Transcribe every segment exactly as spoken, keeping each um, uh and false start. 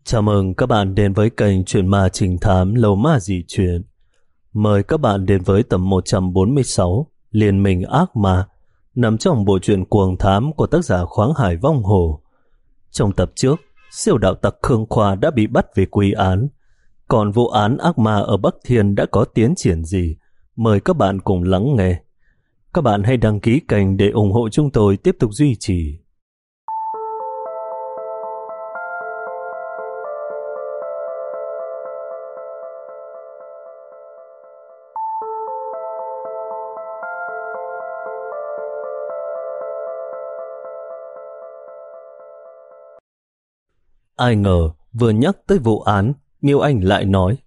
Chào mừng các bạn đến với kênh Truyện Ma Trình Thám Lầu Ma Dị Chuyện. Mời các bạn đến với tập một trăm bốn mươi sáu Liên Minh Ác Ma, nằm trong bộ truyện cuồng thám của tác giả Khoáng Hải Vong Hồ. Trong tập trước, siêu đạo tặc Khương Khoa đã bị bắt về quy án. Còn vụ án ác ma ở Bắc Thiên đã có tiến triển gì? Mời các bạn cùng lắng nghe. Các bạn hãy đăng ký kênh để ủng hộ chúng tôi tiếp tục duy trì. Ai ngờ vừa nhắc tới vụ án, Miêu Anh lại nói: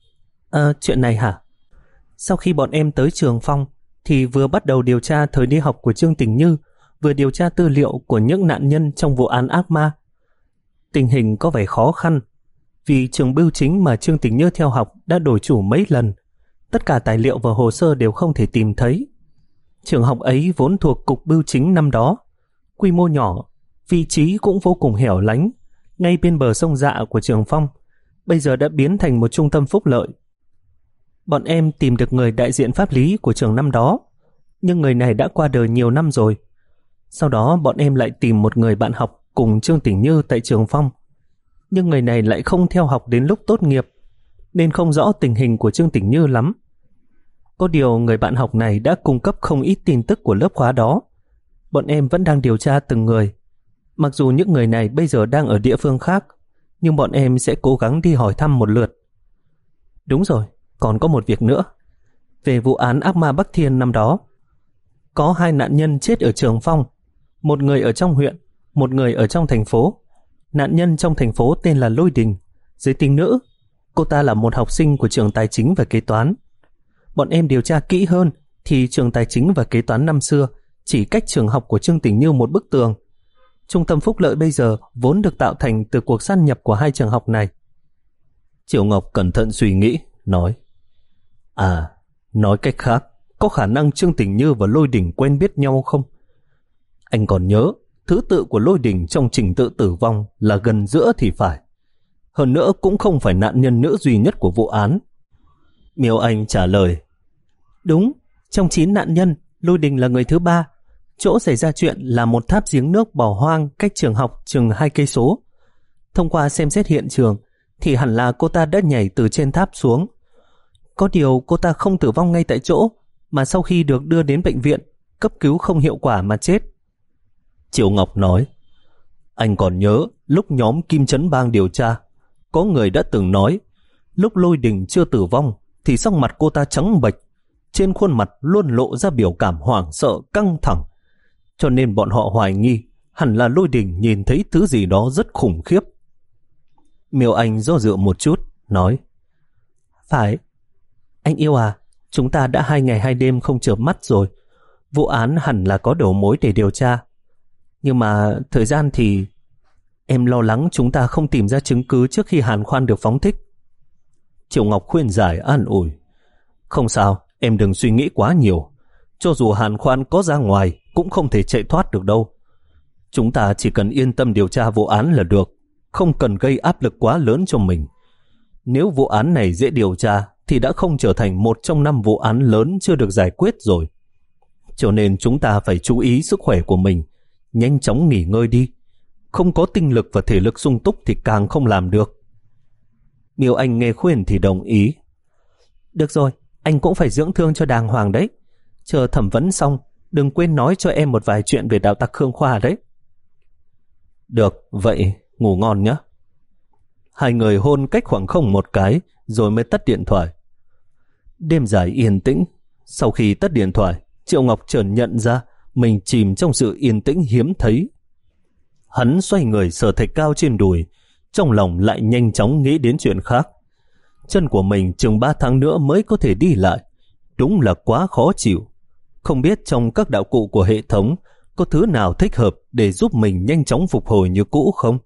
À, chuyện này hả? Sau khi bọn em tới Trường Phong thì vừa bắt đầu điều tra thời đi học của Trương Tình Như, vừa điều tra tư liệu của những nạn nhân trong vụ án ác ma. Tình hình có vẻ khó khăn, vì trường bưu chính mà Trương Tình Như theo học đã đổi chủ mấy lần. Tất cả tài liệu và hồ sơ đều không thể tìm thấy. Trường học ấy vốn thuộc cục bưu chính năm đó, quy mô nhỏ, vị trí cũng vô cùng hẻo lánh, ngay bên bờ sông Dạ của Trường Phong, bây giờ đã biến thành một trung tâm phúc lợi. Bọn em tìm được người đại diện pháp lý của trường năm đó, nhưng người này đã qua đời nhiều năm rồi. Sau đó bọn em lại tìm một người bạn học cùng Trương Tình Như tại Trường Phong, nhưng người này lại không theo học đến lúc tốt nghiệp, nên không rõ tình hình của Trương Tình Như lắm. Có điều người bạn học này đã cung cấp không ít tin tức của lớp khóa đó. Bọn em vẫn đang điều tra từng người. Mặc dù những người này bây giờ đang ở địa phương khác, nhưng bọn em sẽ cố gắng đi hỏi thăm một lượt. Đúng rồi, còn có một việc nữa. Về vụ án ác ma Bắc Thiên năm đó, có hai nạn nhân chết ở Trường Phong, một người ở trong huyện, một người ở trong thành phố. Nạn nhân trong thành phố tên là Lôi Đình, giới tính nữ. Cô ta là một học sinh của trường tài chính và kế toán. Bọn em điều tra kỹ hơn thì trường tài chính và kế toán năm xưa chỉ cách trường học của Trương Tình Như một bức tường. Trung tâm phúc lợi bây giờ vốn được tạo thành từ cuộc san nhập của hai trường học này. Triệu Ngọc cẩn thận suy nghĩ, nói: À, nói cách khác, có khả năng Trương Tình Như và Lôi Đình quen biết nhau không? Anh còn nhớ, thứ tự của Lôi Đình trong trình tự tử vong là gần giữa thì phải. Hơn nữa cũng không phải nạn nhân nữ duy nhất của vụ án. Miêu Anh trả lời: Đúng, trong chín nạn nhân, Lôi Đình là người thứ ba. Chỗ xảy ra chuyện là một tháp giếng nước bỏ hoang cách trường học chừng hai cây số. Thông qua xem xét hiện trường thì hẳn là cô ta đã nhảy từ trên tháp xuống. Có điều cô ta không tử vong ngay tại chỗ, mà sau khi được đưa đến bệnh viện, cấp cứu không hiệu quả mà chết. Triệu Ngọc nói: Anh còn nhớ lúc nhóm Kim Trấn Bang điều tra, có người đã từng nói lúc Lôi Đình chưa tử vong thì sắc mặt cô ta trắng bệch, trên khuôn mặt luôn lộ ra biểu cảm hoảng sợ căng thẳng, cho nên bọn họ hoài nghi hẳn là Lôi Đình nhìn thấy thứ gì đó rất khủng khiếp. Miêu Anh do dự một chút, nói: Phải. Anh yêu à, chúng ta đã hai ngày hai đêm không chợp mắt rồi. Vụ án hẳn là có đầu mối để điều tra. Nhưng mà thời gian thì... Em lo lắng chúng ta không tìm ra chứng cứ trước khi Hàn Khoan được phóng thích. Triệu Ngọc khuyên giải an ủi: Không sao, em đừng suy nghĩ quá nhiều. Cho dù Hàn Khoan có ra ngoài cũng không thể chạy thoát được đâu. Chúng ta chỉ cần yên tâm điều tra vụ án là được, không cần gây áp lực quá lớn cho mình. Nếu vụ án này dễ điều tra thì đã không trở thành một trong năm vụ án lớn chưa được giải quyết rồi. Cho nên chúng ta phải chú ý sức khỏe của mình, nhanh chóng nghỉ ngơi đi. Không có tinh lực và thể lực sung túc thì càng không làm được. Miêu Anh nghe khuyên thì đồng ý. Được rồi, anh cũng phải dưỡng thương cho đàng hoàng đấy. Chờ thẩm vấn xong, đừng quên nói cho em một vài chuyện về đạo tặc Khương Khoa đấy. Được, vậy ngủ ngon nhé. Hai người hôn cách khoảng không một cái rồi mới tắt điện thoại. Đêm dài yên tĩnh. Sau khi tắt điện thoại, Triệu Ngọc chợt nhận ra mình chìm trong sự yên tĩnh hiếm thấy. Hắn xoay người sờ thạch cao trên đùi, trong lòng lại nhanh chóng nghĩ đến chuyện khác. Chân của mình chừng ba tháng nữa mới có thể đi lại, đúng là quá khó chịu. Không biết trong các đạo cụ của hệ thống có thứ nào thích hợp để giúp mình nhanh chóng phục hồi như cũ không?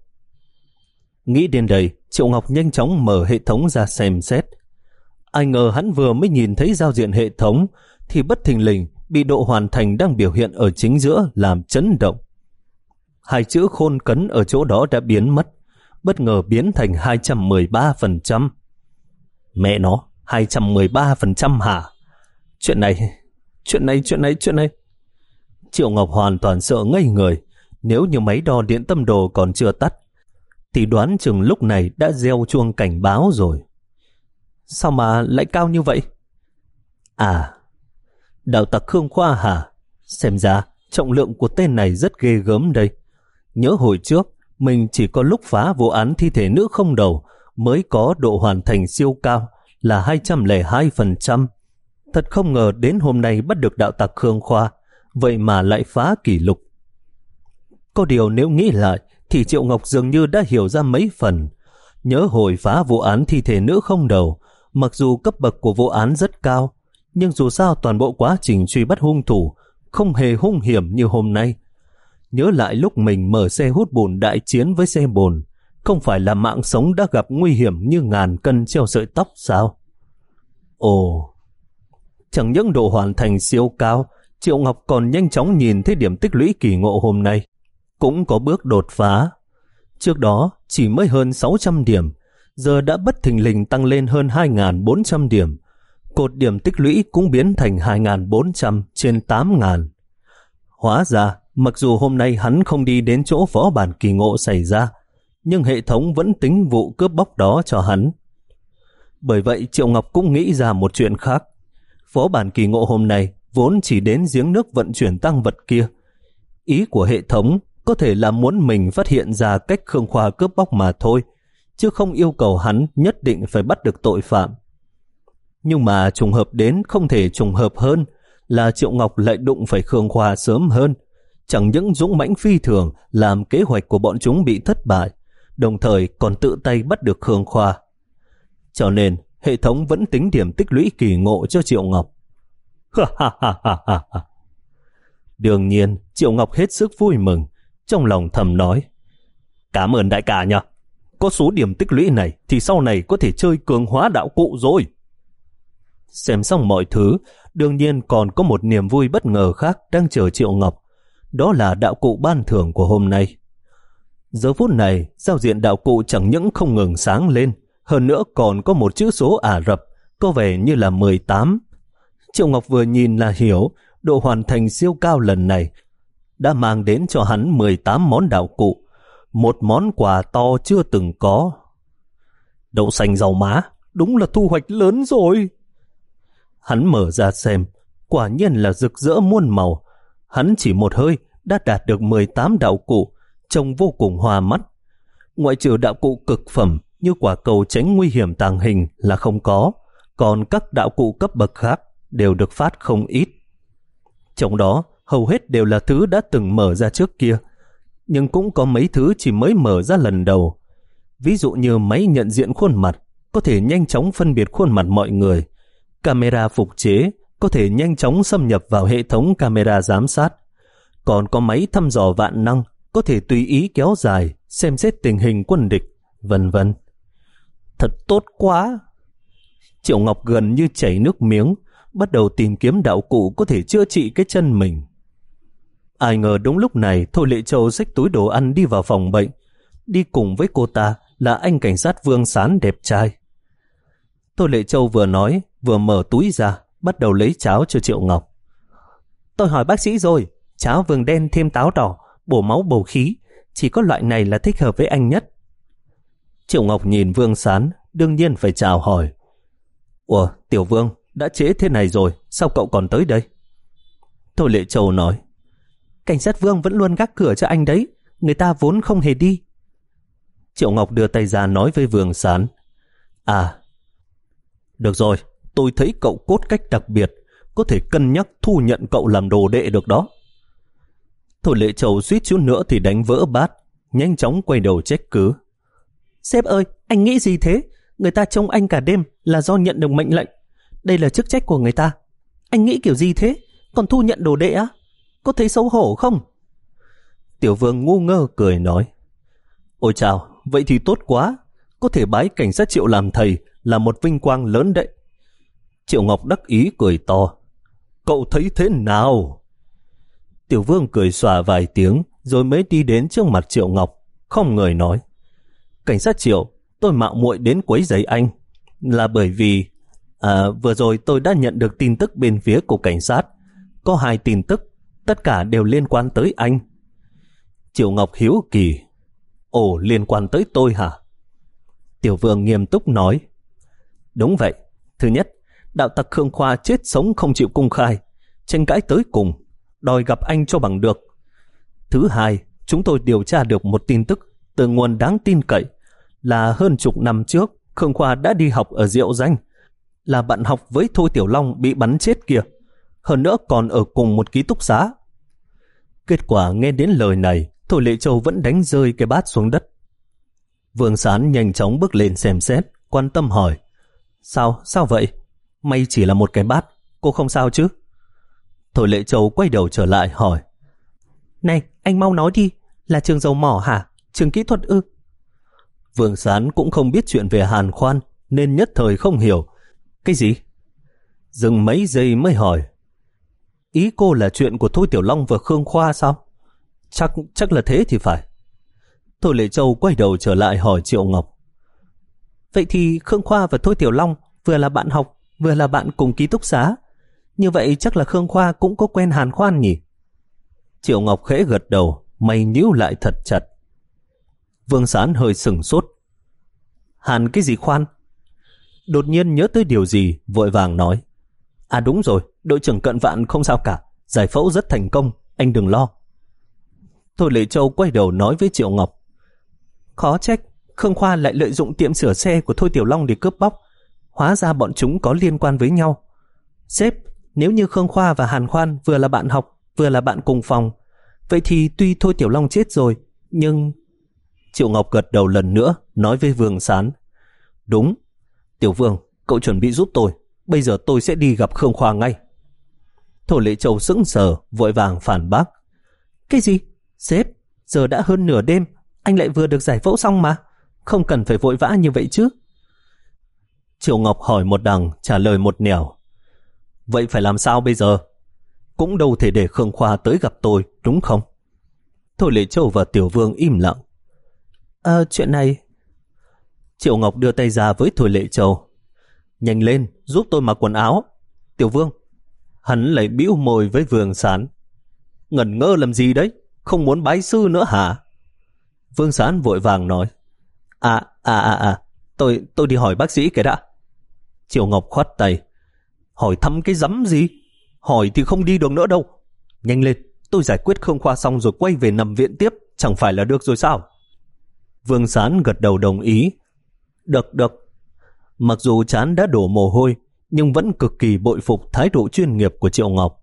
Nghĩ đến đây, Triệu Ngọc nhanh chóng mở hệ thống ra xem xét. Ai ngờ hắn vừa mới nhìn thấy giao diện hệ thống thì bất thình lình bị độ hoàn thành đang biểu hiện ở chính giữa làm chấn động. Hai chữ khôn cấn ở chỗ đó đã biến mất, bất ngờ biến thành hai trăm mười ba phần trăm. Mẹ nó, hai trăm mười ba phần trăm hả? Chuyện này, chuyện này, chuyện này, chuyện này. Triệu Ngọc hoàn toàn sợ ngây người. Nếu như máy đo điện tâm đồ còn chưa tắt, thì đoán chừng lúc này đã reo chuông cảnh báo rồi. Sao mà lại cao như vậy? À, đạo tặc Khương Khoa hả? Xem ra trọng lượng của tên này rất ghê gớm đây. Nhớ hồi trước, mình chỉ có lúc phá vụ án thi thể nữ không đầu mới có độ hoàn thành siêu cao là hai trăm lẻ hai phần trăm. Thật không ngờ đến hôm nay bắt được đạo tặc Khương Khoa, vậy mà lại phá kỷ lục. Có điều nếu nghĩ lại thì Triệu Ngọc dường như đã hiểu ra mấy phần. Nhớ hồi phá vụ án thi thể nữ không đầu, mặc dù cấp bậc của vụ án rất cao, nhưng dù sao toàn bộ quá trình truy bắt hung thủ không hề hung hiểm như hôm nay. Nhớ lại lúc mình mở xe hút bùn đại chiến với xe bồn, không phải là mạng sống đã gặp nguy hiểm như ngàn cân treo sợi tóc sao? Ồ, chẳng những độ hoàn thành siêu cao, Triệu Ngọc còn nhanh chóng nhìn thấy điểm tích lũy kỳ ngộ hôm nay cũng có bước đột phá. Trước đó chỉ mới hơn sáu trăm điểm, giờ đã bất thình lình tăng lên hơn hai nghìn bốn trăm điểm. Cột điểm tích lũy cũng biến thành hai nghìn bốn trăm trên tám nghìn. Hóa ra, mặc dù hôm nay hắn không đi đến chỗ phó bản kỳ ngộ xảy ra, nhưng hệ thống vẫn tính vụ cướp bóc đó cho hắn. Bởi vậy Triệu Ngọc cũng nghĩ ra một chuyện khác. Phó bản kỳ ngộ hôm nay vốn chỉ đến giếng nước vận chuyển tang vật kia. Ý của hệ thống có thể là muốn mình phát hiện ra cách Khương Khoa cướp bóc mà thôi, chứ không yêu cầu hắn nhất định phải bắt được tội phạm. Nhưng mà trùng hợp đến không thể trùng hợp hơn là Triệu Ngọc lại đụng phải Khương Khoa sớm hơn. Chẳng những dũng mãnh phi thường làm kế hoạch của bọn chúng bị thất bại, đồng thời còn tự tay bắt được Khương Khoa. Cho nên hệ thống vẫn tính điểm tích lũy kỳ ngộ cho Triệu Ngọc. Đương nhiên Triệu Ngọc hết sức vui mừng, trong lòng thầm nói: cảm ơn đại ca nha, có số điểm tích lũy này thì sau này có thể chơi cường hóa đạo cụ rồi. Xem xong mọi thứ, đương nhiên còn có một niềm vui bất ngờ khác đang chờ Triệu Ngọc. Đó là đạo cụ ban thưởng của hôm nay. Giờ phút này, giao diện đạo cụ chẳng những không ngừng sáng lên, hơn nữa còn có một chữ số Ả Rập, có vẻ như là mười tám. Triệu Ngọc vừa nhìn là hiểu, độ hoàn thành siêu cao lần này đã mang đến cho hắn mười tám món đạo cụ, một món quà to chưa từng có. Đậu xanh rau má, đúng là thu hoạch lớn rồi. Hắn mở ra xem, quả nhiên là rực rỡ muôn màu. Hắn chỉ một hơi đã đạt được mười tám đạo cụ, trông vô cùng hoa mắt. Ngoại trừ đạo cụ cực phẩm như quả cầu tránh nguy hiểm tàng hình là không có, còn các đạo cụ cấp bậc khác đều được phát không ít. Trong đó hầu hết đều là thứ đã từng mở ra trước kia, nhưng cũng có mấy thứ chỉ mới mở ra lần đầu. Ví dụ như máy nhận diện khuôn mặt, có thể nhanh chóng phân biệt khuôn mặt mọi người. Camera phục chế, có thể nhanh chóng xâm nhập vào hệ thống camera giám sát. Còn có máy thăm dò vạn năng, có thể tùy ý kéo dài, xem xét tình hình quân địch, vân vân. Thật tốt quá! Triệu Ngọc gần như chảy nước miếng, bắt đầu tìm kiếm đạo cụ có thể chữa trị cái chân mình. Ai ngờ đúng lúc này Thôi Lệ Châu xách túi đồ ăn đi vào phòng bệnh. Đi cùng với cô ta là anh cảnh sát Vương Sán đẹp trai. Thôi Lệ Châu vừa nói vừa mở túi ra, bắt đầu lấy cháo cho Triệu Ngọc. Tôi hỏi bác sĩ rồi, cháo vừng đen thêm táo đỏ, bổ máu bổ khí, chỉ có loại này là thích hợp với anh nhất. Triệu Ngọc nhìn Vương Sán, đương nhiên phải chào hỏi. Ủa, Tiểu Vương, đã trễ thế này rồi, sao cậu còn tới đây? Thôi Lệ Châu nói, cảnh sát Vương vẫn luôn gác cửa cho anh đấy, người ta vốn không hề đi. Triệu Ngọc đưa tay ra nói với Vương Sán, à, được rồi, tôi thấy cậu cốt cách đặc biệt, có thể cân nhắc thu nhận cậu làm đồ đệ được đó. Thôi Lệ Châu suýt chút nữa thì đánh vỡ bát, nhanh chóng quay đầu trách cứ. Sếp ơi, anh nghĩ gì thế? Người ta trông anh cả đêm là do nhận được mệnh lệnh. Đây là chức trách của người ta. Anh nghĩ kiểu gì thế? Còn thu nhận đồ đệ á? Có thấy xấu hổ không? Tiểu Vương ngu ngơ cười nói, ôi chào, vậy thì tốt quá. Có thể bái cảnh sát Triệu làm thầy là một vinh quang lớn đấy. Triệu Ngọc đắc ý cười to, cậu thấy thế nào? Tiểu Vương cười xòa vài tiếng rồi mới đi đến trước mặt Triệu Ngọc, không người nói, Cảnh sát Triệu, tôi mạo muội đến quấy rầy anh là bởi vì à, vừa rồi tôi đã nhận được tin tức bên phía cục cảnh sát. Có hai tin tức, tất cả đều liên quan tới anh. Triệu Ngọc hiếu kỳ. Ồ, liên quan tới tôi hả? Tiểu Vương nghiêm túc nói. Đúng vậy. Thứ nhất, đạo tặc Khương Khoa chết sống không chịu công khai, tranh cãi tới cùng, đòi gặp anh cho bằng được. Thứ hai, chúng tôi điều tra được một tin tức từ nguồn đáng tin cậy là hơn chục năm trước Khương Khoa đã đi học ở Diệu Danh, là bạn học với Thôi Tiểu Long bị bắn chết kia, hơn nữa còn ở cùng một ký túc xá. Kết quả nghe đến lời này, Thôi Lệ Châu vẫn đánh rơi cái bát xuống đất. Vương Sán nhanh chóng bước lên xem xét, quan tâm hỏi. Sao, sao vậy? May chỉ là một cái bát, cô không sao chứ? Thôi Lệ Châu quay đầu trở lại hỏi. Này, anh mau nói đi, là trường dầu mỏ hả? Trường kỹ thuật ư? Vương Sán cũng không biết chuyện về Hàn Khoan nên nhất thời không hiểu. Cái gì? Dừng mấy giây mới hỏi. Ý cô là chuyện của Thôi Tiểu Long và Khương Khoa sao? Chắc chắc là thế thì phải. Thôi Lệ Châu quay đầu trở lại hỏi Triệu Ngọc. Vậy thì Khương Khoa và Thôi Tiểu Long vừa là bạn học, vừa là bạn cùng ký túc xá. Như vậy chắc là Khương Khoa cũng có quen Hàn Khoan nhỉ? Triệu Ngọc khẽ gật đầu, mày nhíu lại thật chặt. Vương Sán hơi sửng sốt. Hàn cái gì Khoan? Đột nhiên nhớ tới điều gì, vội vàng nói. À đúng rồi, đội trưởng Cận Vạn không sao cả, giải phẫu rất thành công, anh đừng lo. Thôi Lệ Châu quay đầu nói với Triệu Ngọc. Khó trách, Khương Khoa lại lợi dụng tiệm sửa xe của Thôi Tiểu Long để cướp bóc. Hóa ra bọn chúng có liên quan với nhau. Sếp, nếu như Khương Khoa và Hàn Khoan vừa là bạn học, vừa là bạn cùng phòng, vậy thì tuy Thôi Tiểu Long chết rồi, nhưng... Triệu Ngọc gật đầu lần nữa, nói với Vương Sán. Đúng, Tiểu Vương, cậu chuẩn bị giúp tôi, bây giờ tôi sẽ đi gặp Khương Khoa ngay. Thôi Lệ Châu sững sờ, vội vàng phản bác. Cái gì? Sếp, giờ đã hơn nửa đêm, anh lại vừa được giải phẫu xong mà, không cần phải vội vã như vậy chứ. Triệu Ngọc hỏi một đằng, trả lời một nẻo. Vậy phải làm sao bây giờ? Cũng đâu thể để Khương Khoa tới gặp tôi, đúng không? Thôi Lệ Châu và Tiểu Vương im lặng. Ờ, chuyện này... Triệu Ngọc đưa tay ra với Thôi Lệ Châu. Nhanh lên, giúp tôi mặc quần áo. Tiểu Vương. Hắn lại bĩu môi với Vương Sán. Ngẩn ngơ làm gì đấy? Không muốn bái sư nữa hả? Vương Sán vội vàng nói. À, à, à, à, tôi, tôi đi hỏi bác sĩ cái đã. Triệu Ngọc khoát tay. Hỏi thăm cái rắm gì? Hỏi thì không đi được nữa đâu. Nhanh lên, tôi giải quyết Khương Khoa xong rồi quay về nằm viện tiếp, chẳng phải là được rồi sao? Vương Sán gật đầu đồng ý. Được, được. Mặc dù chán đã đổ mồ hôi, nhưng vẫn cực kỳ bội phục thái độ chuyên nghiệp của Triệu Ngọc.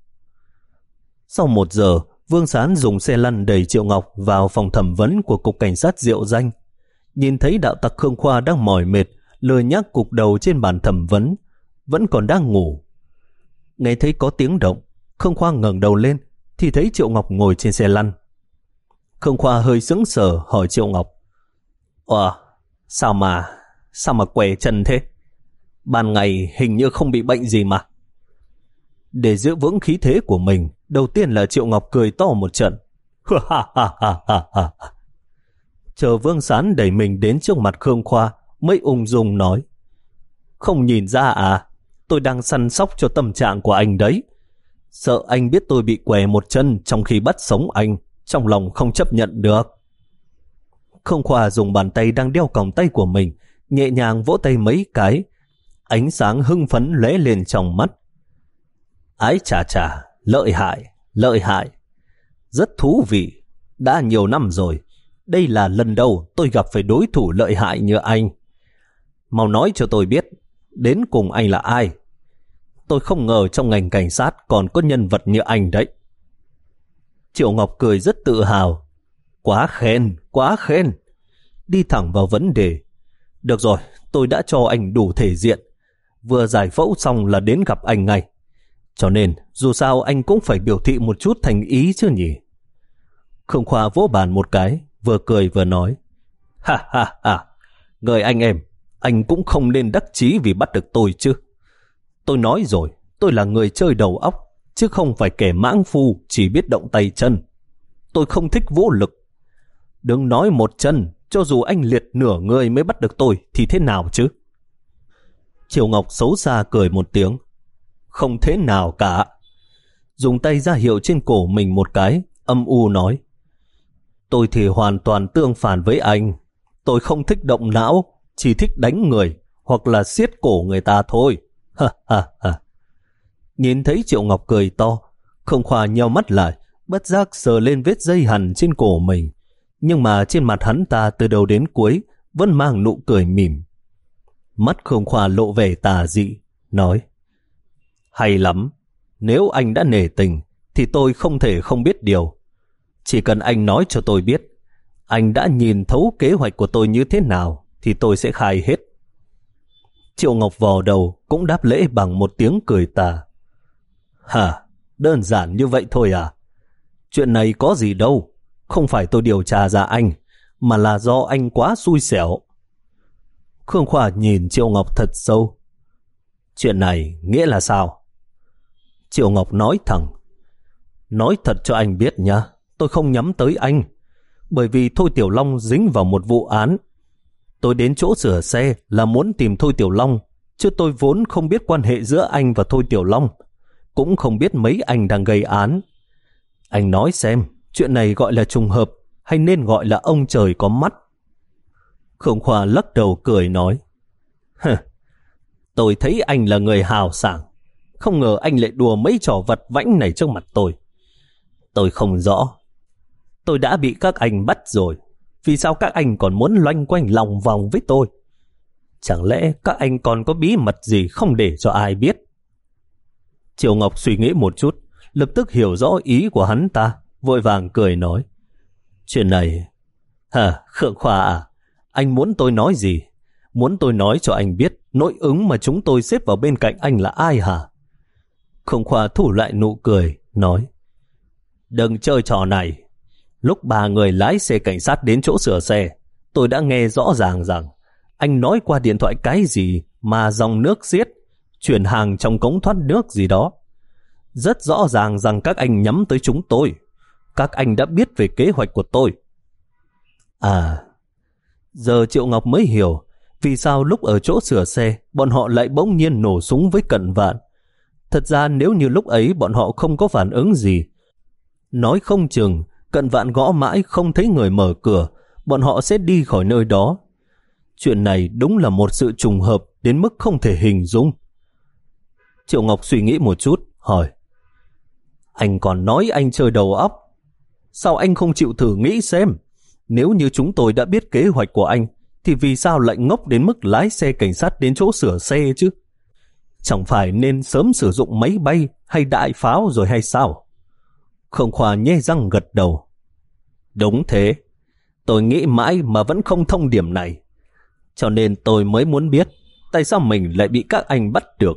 Sau một giờ, Vương Sán dùng xe lăn đẩy Triệu Ngọc vào phòng thẩm vấn của Cục Cảnh sát Diệu Danh. Nhìn thấy đạo tặc Khương Khoa đang mỏi mệt, lười nhác cục đầu trên bàn thẩm vấn, vẫn còn đang ngủ. Nghe thấy có tiếng động, Khương Khoa ngẩng đầu lên thì thấy Triệu Ngọc ngồi trên xe lăn. Khương Khoa hơi sững sờ hỏi Triệu Ngọc. Ủa, sao mà, sao mà què chân thế? Ban ngày hình như không bị bệnh gì mà. Để giữ vững khí thế của mình, đầu tiên là Triệu Ngọc cười to một trận. Chờ Vương Sán đẩy mình đến trước mặt Khương Khoa mới ung dung nói. Không nhìn ra à, tôi đang săn sóc cho tâm trạng của anh đấy. Sợ anh biết tôi bị què một chân trong khi bắt sống anh, trong lòng không chấp nhận được. Khương Khoa dùng bàn tay đang đeo còng tay của mình, nhẹ nhàng vỗ tay mấy cái. Ánh sáng hưng phấn lóe lên trong mắt. Ái chà chà, lợi hại, lợi hại. Rất thú vị. Đã nhiều năm rồi, đây là lần đầu tôi gặp phải đối thủ lợi hại như anh. Mau nói cho tôi biết, đến cùng anh là ai? Tôi không ngờ trong ngành cảnh sát còn có nhân vật như anh đấy. Triệu Ngọc cười rất tự hào. Quá khen, quá khen. Đi thẳng vào vấn đề. Được rồi, tôi đã cho anh đủ thể diện. Vừa giải phẫu xong là đến gặp anh ngay. Cho nên, dù sao anh cũng phải biểu thị một chút thành ý chứ nhỉ? Khương Khoa vỗ bàn một cái, vừa cười vừa nói. Ha ha ha, người anh em, anh cũng không nên đắc chí vì bắt được tôi chứ. Tôi nói rồi, tôi là người chơi đầu óc, chứ không phải kẻ mãng phu chỉ biết động tay chân. Tôi không thích vũ lực. Đừng nói một chân, cho dù anh liệt nửa người mới bắt được tôi thì thế nào chứ? Triệu Ngọc xấu xa cười một tiếng. Không thế nào cả. Dùng tay ra hiệu trên cổ mình một cái, âm u nói. Tôi thì hoàn toàn tương phản với anh. Tôi không thích động não, chỉ thích đánh người hoặc là siết cổ người ta thôi. Ha ha ha. Nhìn thấy Triệu Ngọc cười to, Khương Khoa nheo mắt lại, bất giác sờ lên vết dây hằn trên cổ mình. Nhưng mà trên mặt hắn ta từ đầu đến cuối vẫn mang nụ cười mỉm. Mắt Khương Khoa lộ vẻ tà dị, nói. Hay lắm, nếu anh đã nể tình thì tôi không thể không biết điều. Chỉ cần anh nói cho tôi biết anh đã nhìn thấu kế hoạch của tôi như thế nào thì tôi sẽ khai hết. Triệu Ngọc vò đầu cũng đáp lễ bằng một tiếng cười tà. Hả, đơn giản như vậy thôi à? Chuyện này có gì đâu, không phải tôi điều tra ra anh, mà là do anh quá xui xẻo. Khương Khoa nhìn Triệu Ngọc thật sâu. Chuyện này nghĩa là sao? Triệu Ngọc nói thẳng. Nói thật cho anh biết nha, tôi không nhắm tới anh, bởi vì Thôi Tiểu Long dính vào một vụ án. Tôi đến chỗ sửa xe là muốn tìm Thôi Tiểu Long, chứ tôi vốn không biết quan hệ giữa anh và Thôi Tiểu Long, cũng không biết mấy anh đang gây án. Anh nói xem, chuyện này gọi là trùng hợp hay nên gọi là ông trời có mắt? Khương Khoa lắc đầu cười nói. Hừ, tôi thấy anh là người hào sảng, không ngờ anh lại đùa mấy trò vặt vãnh này trước mặt tôi. Tôi không rõ. Tôi đã bị các anh bắt rồi, vì sao các anh còn muốn loanh quanh lòng vòng với tôi? Chẳng lẽ các anh còn có bí mật gì không để cho ai biết? Triệu Ngọc suy nghĩ một chút, lập tức hiểu rõ ý của hắn ta, vội vàng cười nói. Chuyện này... Hả, Khương Khoa à, anh muốn tôi nói gì? Muốn tôi nói cho anh biết nội ứng mà chúng tôi xếp vào bên cạnh anh là ai hả? Khương Khoa thủ lại nụ cười, nói. Đừng chơi trò này. Lúc ba người lái xe cảnh sát đến chỗ sửa xe, tôi đã nghe rõ ràng rằng anh nói qua điện thoại cái gì mà dòng nước xiết, chuyển hàng trong cống thoát nước gì đó. Rất rõ ràng rằng các anh nhắm tới chúng tôi. Các anh đã biết về kế hoạch của tôi. À, giờ Triệu Ngọc mới hiểu vì sao lúc ở chỗ sửa xe bọn họ lại bỗng nhiên nổ súng với Cận Vạn. Thật ra nếu như lúc ấy bọn họ không có phản ứng gì, nói không chừng Cận Vạn gõ mãi không thấy người mở cửa, bọn họ sẽ đi khỏi nơi đó. Chuyện này đúng là một sự trùng hợp đến mức không thể hình dung. Triệu Ngọc suy nghĩ một chút, hỏi. Anh còn nói anh chơi đầu óc. Sao anh không chịu thử nghĩ xem? Nếu như chúng tôi đã biết kế hoạch của anh, thì vì sao lại ngốc đến mức lái xe cảnh sát đến chỗ sửa xe chứ? Chẳng phải nên sớm sử dụng máy bay hay đại pháo rồi hay sao? Khương Khoa nhe răng gật đầu. Đúng thế. Tôi nghĩ mãi mà vẫn không thông điểm này. Cho nên tôi mới muốn biết tại sao mình lại bị các anh bắt được.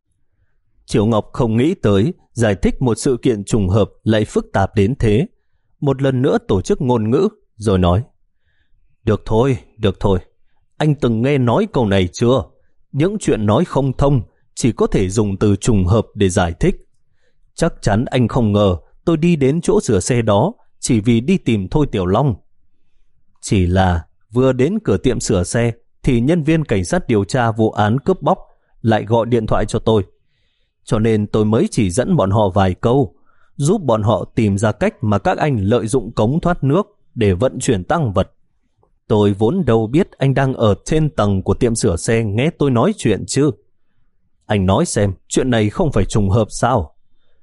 Triệu Ngọc không nghĩ tới giải thích một sự kiện trùng hợp lại phức tạp đến thế. Một lần nữa tổ chức ngôn ngữ rồi nói. Được thôi, được thôi. Anh từng nghe nói câu này chưa? Những chuyện nói không thông chỉ có thể dùng từ trùng hợp để giải thích. Chắc chắn anh không ngờ tôi đi đến chỗ sửa xe đó chỉ vì đi tìm Thôi Tiểu Long. Chỉ là vừa đến cửa tiệm sửa xe thì nhân viên cảnh sát điều tra vụ án cướp bóc lại gọi điện thoại cho tôi. Cho nên tôi mới chỉ dẫn bọn họ vài câu, giúp bọn họ tìm ra cách mà các anh lợi dụng cống thoát nước để vận chuyển tang vật. Tôi vốn đâu biết anh đang ở trên tầng của tiệm sửa xe nghe tôi nói chuyện chứ. Anh nói xem, chuyện này không phải trùng hợp sao?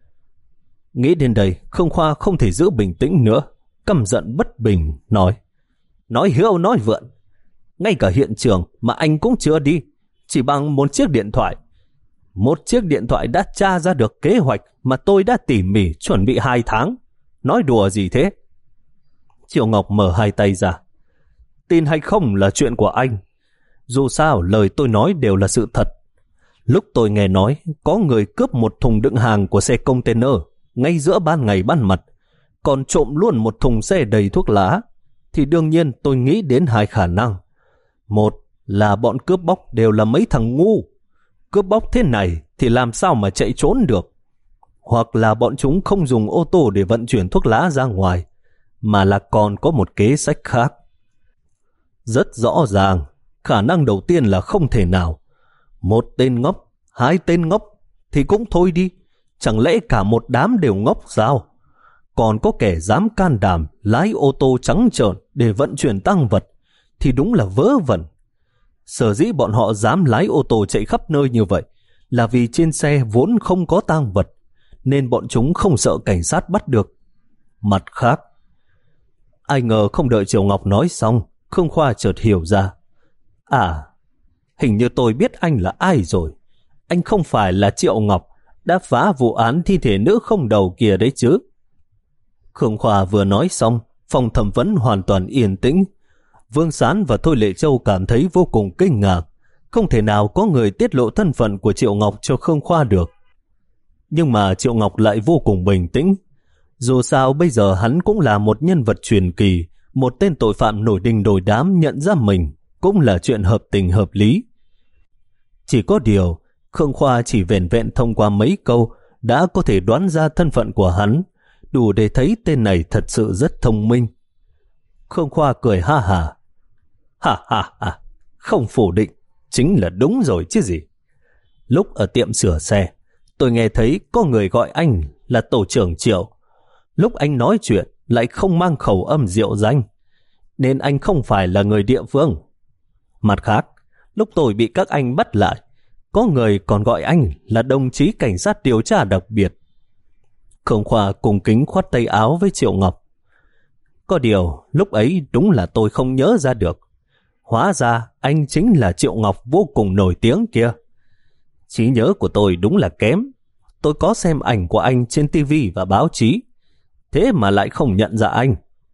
Nghĩ đến đây, Khương Khoa không thể giữ bình tĩnh nữa, căm giận bất bình, nói. Nói hưu nói vượn. Ngay cả hiện trường mà anh cũng chưa đi, chỉ bằng một chiếc điện thoại. Một chiếc điện thoại đã tra ra được kế hoạch mà tôi đã tỉ mỉ chuẩn bị hai tháng. Nói đùa gì thế? Triệu Ngọc mở hai tay ra. Tin hay không là chuyện của anh. Dù sao lời tôi nói đều là sự thật. Lúc tôi nghe nói có người cướp một thùng đựng hàng của xe container ngay giữa ban ngày ban mặt, còn trộm luôn một thùng xe đầy thuốc lá, thì đương nhiên tôi nghĩ đến hai khả năng. Một là bọn cướp bóc đều là mấy thằng ngu. Cướp bóc thế này thì làm sao mà chạy trốn được? Hoặc là bọn chúng không dùng ô tô để vận chuyển thuốc lá ra ngoài, mà là còn có một kế sách khác. Rất rõ ràng, khả năng đầu tiên là không thể nào. Một tên ngốc, hai tên ngốc thì cũng thôi đi, chẳng lẽ cả một đám đều ngốc sao? Còn có kẻ dám can đảm lái ô tô trắng trợn để vận chuyển tang vật thì đúng là vớ vẩn. Sở dĩ bọn họ dám lái ô tô chạy khắp nơi như vậy là vì trên xe vốn không có tang vật, nên bọn chúng không sợ cảnh sát bắt được. Mặt khác, ai ngờ không đợi Triệu Ngọc nói xong, Khương Khoa chợt hiểu ra. À, hình như tôi biết anh là ai rồi. Anh không phải là Triệu Ngọc đã phá vụ án thi thể nữ không đầu kia đấy chứ? Khương Khoa vừa nói xong, phòng thẩm vấn hoàn toàn yên tĩnh. Vương Sán và Thôi Lệ Châu cảm thấy vô cùng kinh ngạc. Không thể nào có người tiết lộ thân phận của Triệu Ngọc cho Khương Khoa được. Nhưng mà Triệu Ngọc lại vô cùng bình tĩnh. Dù sao bây giờ hắn cũng là một nhân vật truyền kỳ, một tên tội phạm nổi đình nổi đám nhận ra mình cũng là chuyện hợp tình hợp lý. Chỉ có điều, Khương Khoa chỉ vẻn vẹn thông qua mấy câu đã có thể đoán ra thân phận của hắn, đủ để thấy tên này thật sự rất thông minh. Khương Khoa cười ha hả. Ha ha ha, không phủ định, chính là đúng rồi chứ gì. Lúc ở tiệm sửa xe, tôi nghe thấy có người gọi anh là tổ trưởng Triệu. Lúc anh nói chuyện lại không mang khẩu âm Diệu Danh, nên anh không phải là người địa phương. Mặt khác, lúc tôi bị các anh bắt lại, có người còn gọi anh là đồng chí cảnh sát điều tra đặc biệt. Khương Khoa cùng kính khoát tay áo với Triệu Ngọc. Có điều, lúc ấy đúng là tôi không nhớ ra được. Hóa ra anh chính là Triệu Ngọc vô cùng nổi tiếng kia. Trí nhớ của tôi đúng là kém. Tôi có xem ảnh của anh trên ti vi và báo chí, thế mà lại không nhận ra anh.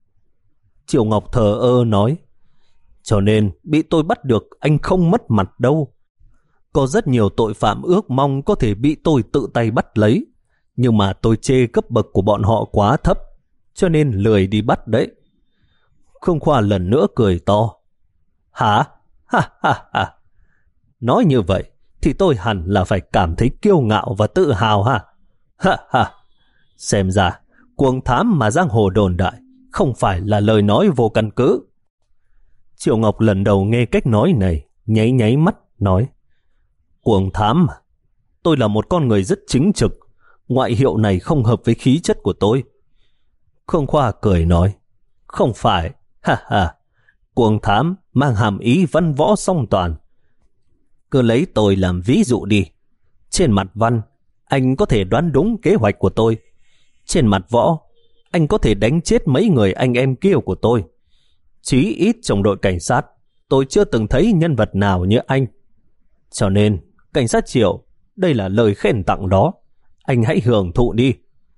Triệu Ngọc thờ ơ nói, cho nên bị tôi bắt được anh không mất mặt đâu. Có rất nhiều tội phạm ước mong có thể bị tôi tự tay bắt lấy, nhưng mà tôi chê cấp bậc của bọn họ quá thấp, cho nên lười đi bắt đấy. Khương Khoa lần nữa cười to. Hả? Ha ha ha. Nói như vậy thì tôi hẳn là phải cảm thấy kiêu ngạo và tự hào ha. Ha ha. Xem ra cuồng thám mà giang hồ đồn đại không phải là lời nói vô căn cứ. Triệu Ngọc lần đầu nghe cách nói này, nháy nháy mắt, nói, cuồng thám mà? Tôi là một con người rất chính trực, ngoại hiệu này không hợp với khí chất của tôi. Khương Khoa cười nói, không phải, ha ha, cuồng thám mang hàm ý văn võ song toàn. Cứ lấy tôi làm ví dụ đi. Trên mặt văn, anh có thể đoán đúng kế hoạch của tôi. Trên mặt võ, anh có thể đánh chết mấy người anh em kia của tôi. Chí ít trong đội cảnh sát, tôi chưa từng thấy nhân vật nào như anh. Cho nên, cảnh sát Triệu, đây là lời khen tặng đó. Anh hãy hưởng thụ đi.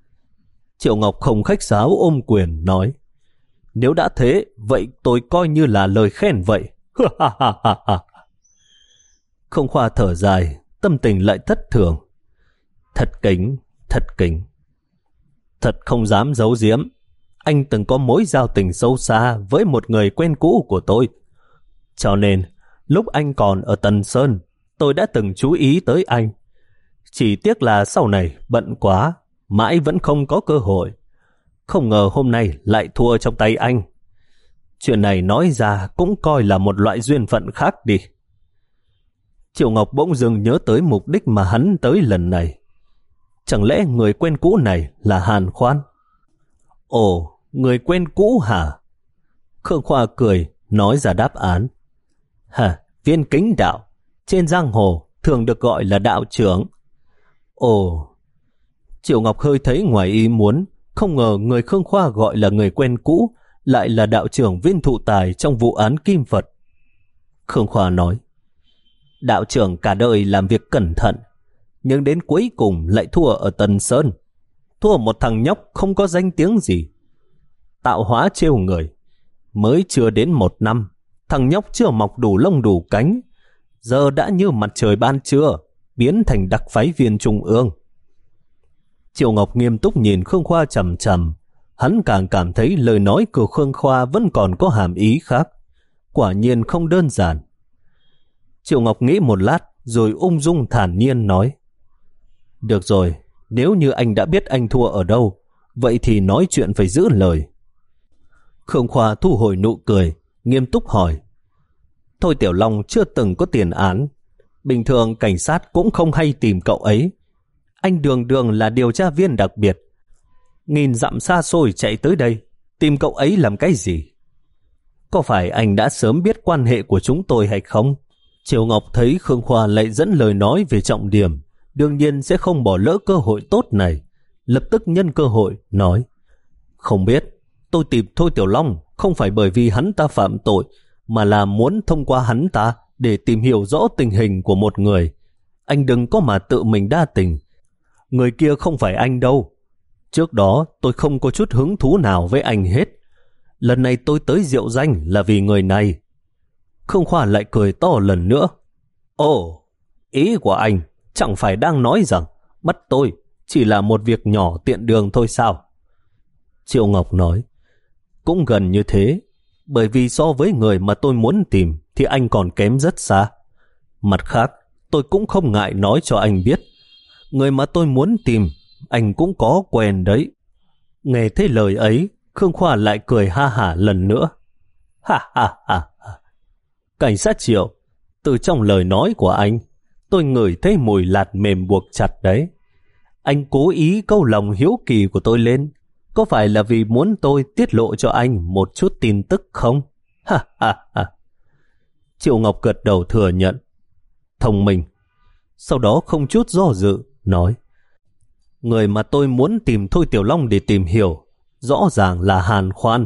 Triệu Ngọc không khách sáo ôm quyền nói, nếu đã thế, vậy tôi coi như là lời khen vậy. Không Khoa thở dài, tâm tình lại thất thường. Thật kính, thật kính. Thật không dám giấu giếm, anh từng có mối giao tình sâu xa với một người quen cũ của tôi. Cho nên, lúc anh còn ở Tân Sơn, tôi đã từng chú ý tới anh. Chỉ tiếc là sau này bận quá, mãi vẫn không có cơ hội. Không ngờ hôm nay lại thua trong tay anh. Chuyện này nói ra cũng coi là một loại duyên phận khác đi. Triệu Ngọc bỗng dưng nhớ tới mục đích mà hắn tới lần này. Chẳng lẽ người quen cũ này là Hàn Khoan? Ồ, người quen cũ hả? Khương Khoa cười, nói ra đáp án. Hả, Viên Kính Đạo, trên giang hồ thường được gọi là đạo trưởng. Ồ, Triệu Ngọc hơi thấy ngoài ý muốn, không ngờ người Khương Khoa gọi là người quen cũ lại là đạo trưởng Viên Thụ Tài trong vụ án Kim Phật. Khương Khoa nói, đạo trưởng cả đời làm việc cẩn thận, nhưng đến cuối cùng lại thua ở Tân Sơn. Thua một thằng nhóc không có danh tiếng gì. Tạo hóa trêu người. Mới chưa đến một năm, thằng nhóc chưa mọc đủ lông đủ cánh, giờ đã như mặt trời ban trưa, biến thành đặc phái viên trung ương. Triệu Ngọc nghiêm túc nhìn Khương Khoa chầm chầm. Hắn càng cảm thấy lời nói của Khương Khoa vẫn còn có hàm ý khác. Quả nhiên không đơn giản. Triệu Ngọc nghĩ một lát rồi ung dung thản nhiên nói, được rồi, nếu như anh đã biết anh thua ở đâu, vậy thì nói chuyện phải giữ lời. Khương Khoa thu hồi nụ cười, nghiêm túc hỏi, Thôi Tiểu Long chưa từng có tiền án. Bình thường cảnh sát cũng không hay tìm cậu ấy. Anh đường đường là điều tra viên đặc biệt. Nghìn dặm xa xôi chạy tới đây, tìm cậu ấy làm cái gì? Có phải anh đã sớm biết quan hệ của chúng tôi hay không? Triều Ngọc thấy Khương Khoa lại dẫn lời nói về trọng điểm, đương nhiên sẽ không bỏ lỡ cơ hội tốt này. Lập tức nhân cơ hội, nói: Không biết, tôi tìm Thôi Tiểu Long không phải bởi vì hắn ta phạm tội, mà là muốn thông qua hắn ta để tìm hiểu rõ tình hình của một người. Anh đừng có mà tự mình đa tình. Người kia không phải anh đâu. Trước đó tôi không có chút hứng thú nào với anh hết. Lần này tôi tới Diệu Danh là vì người này. Khương Khoa lại cười to lần nữa. Ồ, ý của anh chẳng phải đang nói rằng bắt tôi chỉ là một việc nhỏ tiện đường thôi sao? Triệu Ngọc nói: Cũng gần như thế, bởi vì so với người mà tôi muốn tìm thì anh còn kém rất xa. Mặt khác, tôi cũng không ngại nói cho anh biết, người mà tôi muốn tìm anh cũng có quen đấy. Nghe thấy lời ấy, Khương Khoa lại cười ha hả lần nữa. Ha ha ha. Cảnh sát Triệu, từ trong lời nói của anh, tôi ngửi thấy mùi lạt mềm buộc chặt đấy. Anh cố ý câu lòng hiếu kỳ của tôi lên, có phải là vì muốn tôi tiết lộ cho anh một chút tin tức không? Ha ha ha. Triệu Ngọc gật đầu thừa nhận. Thông minh. Sau đó không chút do dự, nói: Người mà tôi muốn tìm Thôi Tiểu Long để tìm hiểu, rõ ràng là Hàn Khoan.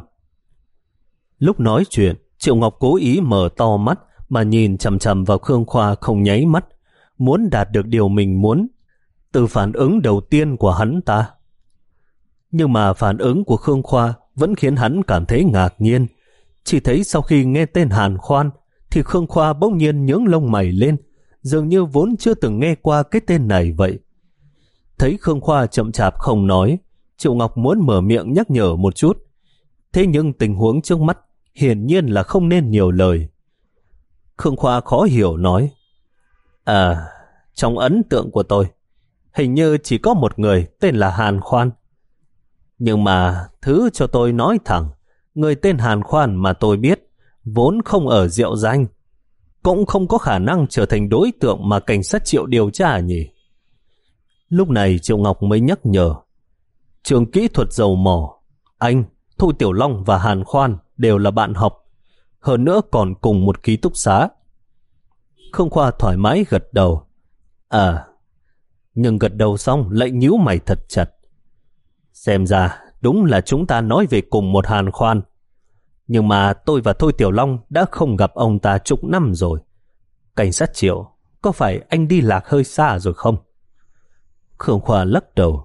Lúc nói chuyện, Triệu Ngọc cố ý mở to mắt mà nhìn chằm chằm vào Khương Khoa không nháy mắt, muốn đạt được điều mình muốn, từ phản ứng đầu tiên của hắn ta. Nhưng mà phản ứng của Khương Khoa vẫn khiến hắn cảm thấy ngạc nhiên. Chỉ thấy sau khi nghe tên Hàn Khoan thì Khương Khoa bỗng nhiên nhướng lông mày lên, dường như vốn chưa từng nghe qua cái tên này vậy. Thấy Khương Khoa chậm chạp không nói, Triệu Ngọc muốn mở miệng nhắc nhở một chút. Thế nhưng tình huống trước mắt hiển nhiên là không nên nhiều lời. Khương Khoa khó hiểu nói: À, trong ấn tượng của tôi, hình như chỉ có một người tên là Hàn Khoan. Nhưng mà thứ cho tôi nói thẳng, người tên Hàn Khoan mà tôi biết vốn không ở Diệu Danh, cũng không có khả năng trở thành đối tượng mà cảnh sát Triệu điều tra nhỉ. Lúc này Triệu Ngọc mới nhắc nhở: Trường kỹ thuật dầu mỏ, anh, Thôi Tiểu Long và Hàn Khoan đều là bạn học, hơn nữa còn cùng một ký túc xá. Khương Khoa thoải mái gật đầu. À, nhưng gật đầu xong lại nhíu mày thật chặt. Xem ra đúng là chúng ta nói về cùng một Hàn Khoan. Nhưng mà tôi và Thôi Tiểu Long đã không gặp ông ta chục năm rồi. Cảnh sát Triệu, có phải anh đi lạc hơi xa rồi không? Khương Khoa lắc đầu.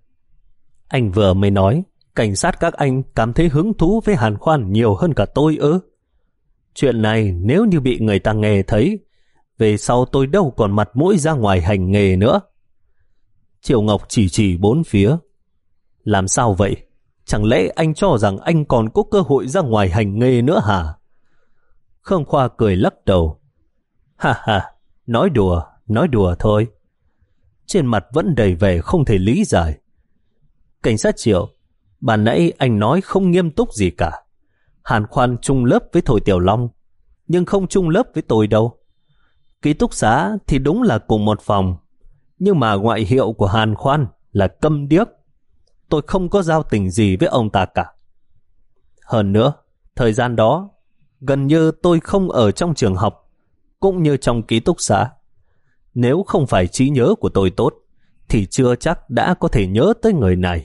Anh vừa mới nói cảnh sát các anh cảm thấy hứng thú với Hàn Khoan nhiều hơn cả tôi ư? Chuyện này nếu như bị người ta nghe thấy, về sau tôi đâu còn mặt mũi ra ngoài hành nghề nữa. Triệu Ngọc chỉ chỉ bốn phía. Làm sao vậy? Chẳng lẽ anh cho rằng anh còn có cơ hội ra ngoài hành nghề nữa hả? Khương Khoa cười lắc đầu. Ha ha, nói đùa, nói đùa thôi. Trên mặt vẫn đầy vẻ không thể lý giải. Cảnh sát Triệu, ban nãy anh nói không nghiêm túc gì cả. Hàn Khoan chung lớp với Thôi Tiểu Long, nhưng không chung lớp với tôi đâu. Ký túc xá thì đúng là cùng một phòng, nhưng mà ngoại hiệu của Hàn Khoan là câm điếc. Tôi không có giao tình gì với ông ta cả. Hơn nữa, thời gian đó, gần như tôi không ở trong trường học, cũng như trong ký túc xá. Nếu không phải trí nhớ của tôi tốt, thì chưa chắc đã có thể nhớ tới người này.